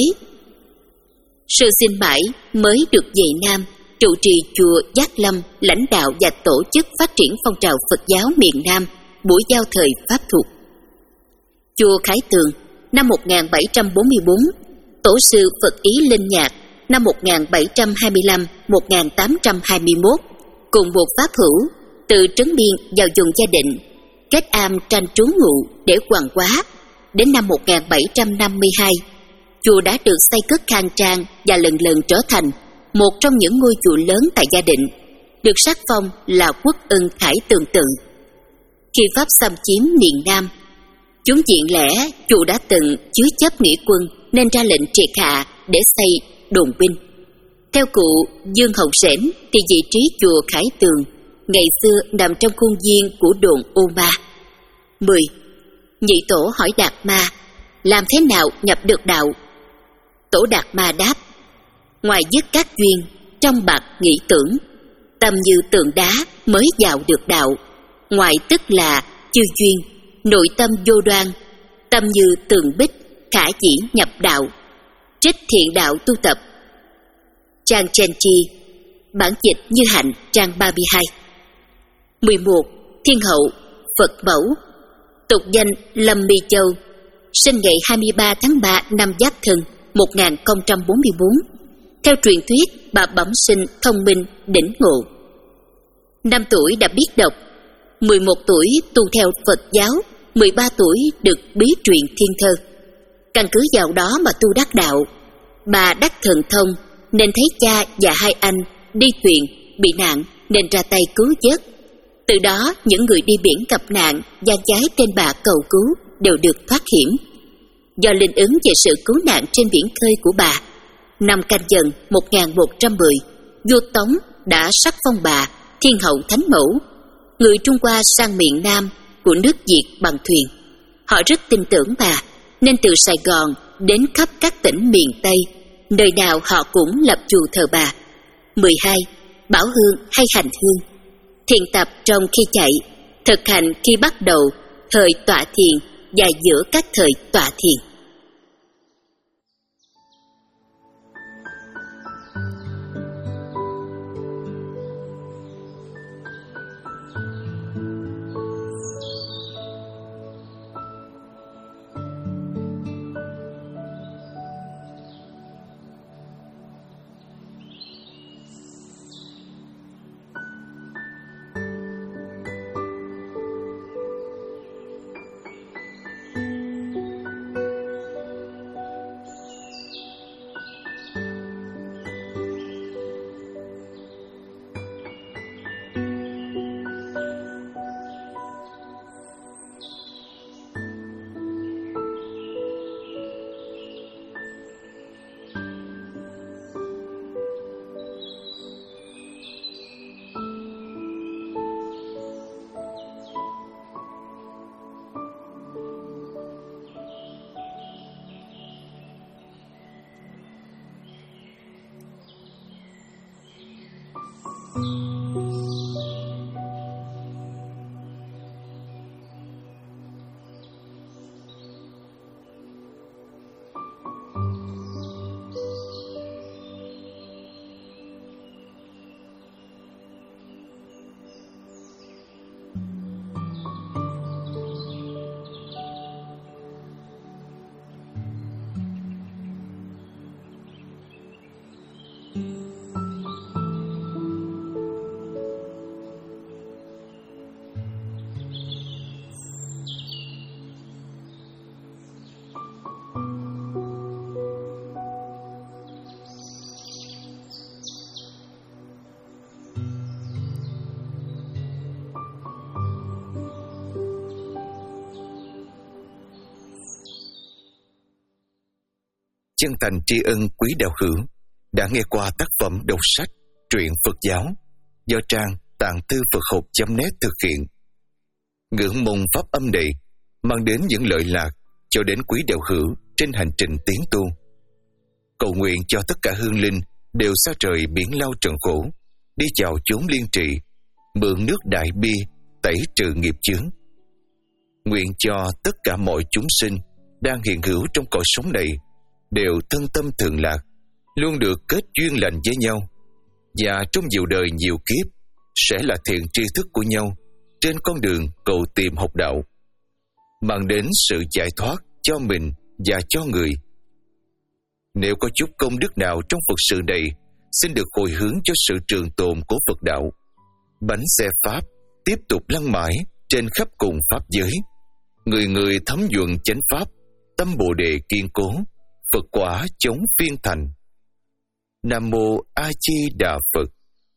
sư xin mãi mới được về Nam, trụ trì chùa Giác Lâm, lãnh đạo và tổ chức phát triển phong trào Phật giáo miền Nam, buổi giao thời Pháp thuộc. Chùa Khải Tường năm một nghìn bảy trăm bốn mươi bốn, tổ sư Phật Ý Linh Nhạc năm một nghìn bảy trăm hai mươi lăm đến một nghìn tám trăm hai mươi mốt, cùng một pháp hữu từ Trấn Biên vào vùng Gia Định, kết am tranh trú ngụ để hoàng hóa. Đến năm một nghìn bảy trăm năm mươi hai, chùa đã được xây cất khang trang và lần lần trở thành một trong những ngôi chùa lớn tại Gia Định, được sắc phong là Quốc Ân Khải Tường Tự. Khi Pháp xâm chiếm miền Nam, chúng diện lẽ chùa đã từng chứa chấp nghĩa quân nên ra lệnh triệt hạ để xây đồn binh. Theo cụ Dương Hồng Sển thì vị trí chùa Khải Tường ngày xưa nằm trong khuôn viên của đồn Ô Ma. mười. Nhị tổ hỏi Đạt Ma, làm thế nào nhập được đạo? Tổ Đạt Ma đáp, ngoài dứt các duyên, trong bạc nghĩ tưởng, tâm như tượng đá mới vào được đạo. Ngoài tức là chư duyên, nội tâm vô đoan, tâm như tường bích, khả dĩ nhập đạo. Trích Thiện Đạo tu tập, trang Chen Chi, bản dịch Như Hạnh, trang ba mươi hai. mười một. Thiên hậu, Phật mẫu, tục danh Lâm My Châu, sinh ngày hai mươi ba tháng ba năm Giáp Thân một nghìn không trăm bốn mươi bốn. Theo truyền thuyết, bà bẩm sinh thông minh, đỉnh ngộ. năm tuổi đã biết đọc, mười một tuổi tu theo Phật giáo, mười ba tuổi được bí truyền thiên thơ. Căn cứ vào đó mà tu đắc đạo. Bà đắc thần thông nên thấy cha và hai anh đi thuyền bị nạn nên ra tay cứu vớt. Từ đó những người đi biển gặp nạn gian trái tên bà cầu cứu đều được thoát hiểm. Do linh ứng về sự cứu nạn trên biển khơi của bà, năm Canh Dần một nghìn một trăm mười, vua Tống đã sắc phong bà Thiên hậu Thánh Mẫu. Người Trung Hoa sang miền Nam của nước Việt bằng thuyền. Họ rất tin tưởng bà nên từ Sài Gòn đến khắp các tỉnh miền Tây, nơi nào họ cũng lập chùa thờ bà. mười hai. Bảo hương hay hành hương. Thiền tập trong khi chạy, thực hành khi bắt đầu thời tọa thiền và giữa các thời tọa thiền. chân thành tri ân quý đạo hữu đã nghe qua tác phẩm đọc sách truyện Phật giáo do trang tạng thư Phật học chấm net thực hiện. Ngưỡng mong pháp âm này mang đến những lợi lạc cho đến quý đạo hữu trên hành trình tiến tu. Cầu nguyện cho tất cả hương linh đều xa trời biển lao trần khổ, đi vào chốn liên trị, mượn nước đại bi tẩy trừ nghiệp chướng. Nguyện cho tất cả mọi chúng sinh đang hiện hữu trong cõi sống này đều thân tâm thường lạc, luôn được kết duyên lành với nhau, và trong nhiều đời nhiều kiếp sẽ là thiện tri thức của nhau trên con đường cầu tìm học đạo, mang đến sự giải thoát cho mình và cho người. Nếu có chút công đức nào trong Phật sự này, xin được hồi hướng cho sự trường tồn của Phật đạo. Bánh xe Pháp tiếp tục lăn mãi trên khắp cùng Pháp giới. Người người thấm nhuần chánh Pháp, tâm Bồ Đề kiên cố, Phật quả chống phiên thành. Nam Mô A Di Đà Phật.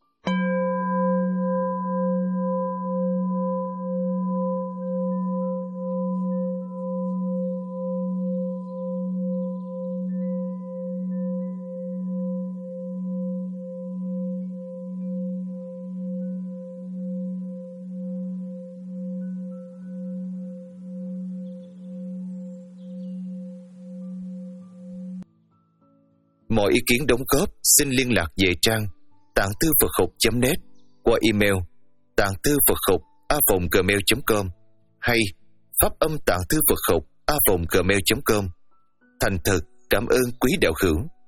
Mọi ý kiến đóng góp xin liên lạc về trang tạng thư Phật học chấm net qua email tạng thư Phật học a vòng gmail chấm com hay pháp âm tạng thư Phật học a vòng gmail chấm com. Thành thật cảm ơn quý đạo hữu.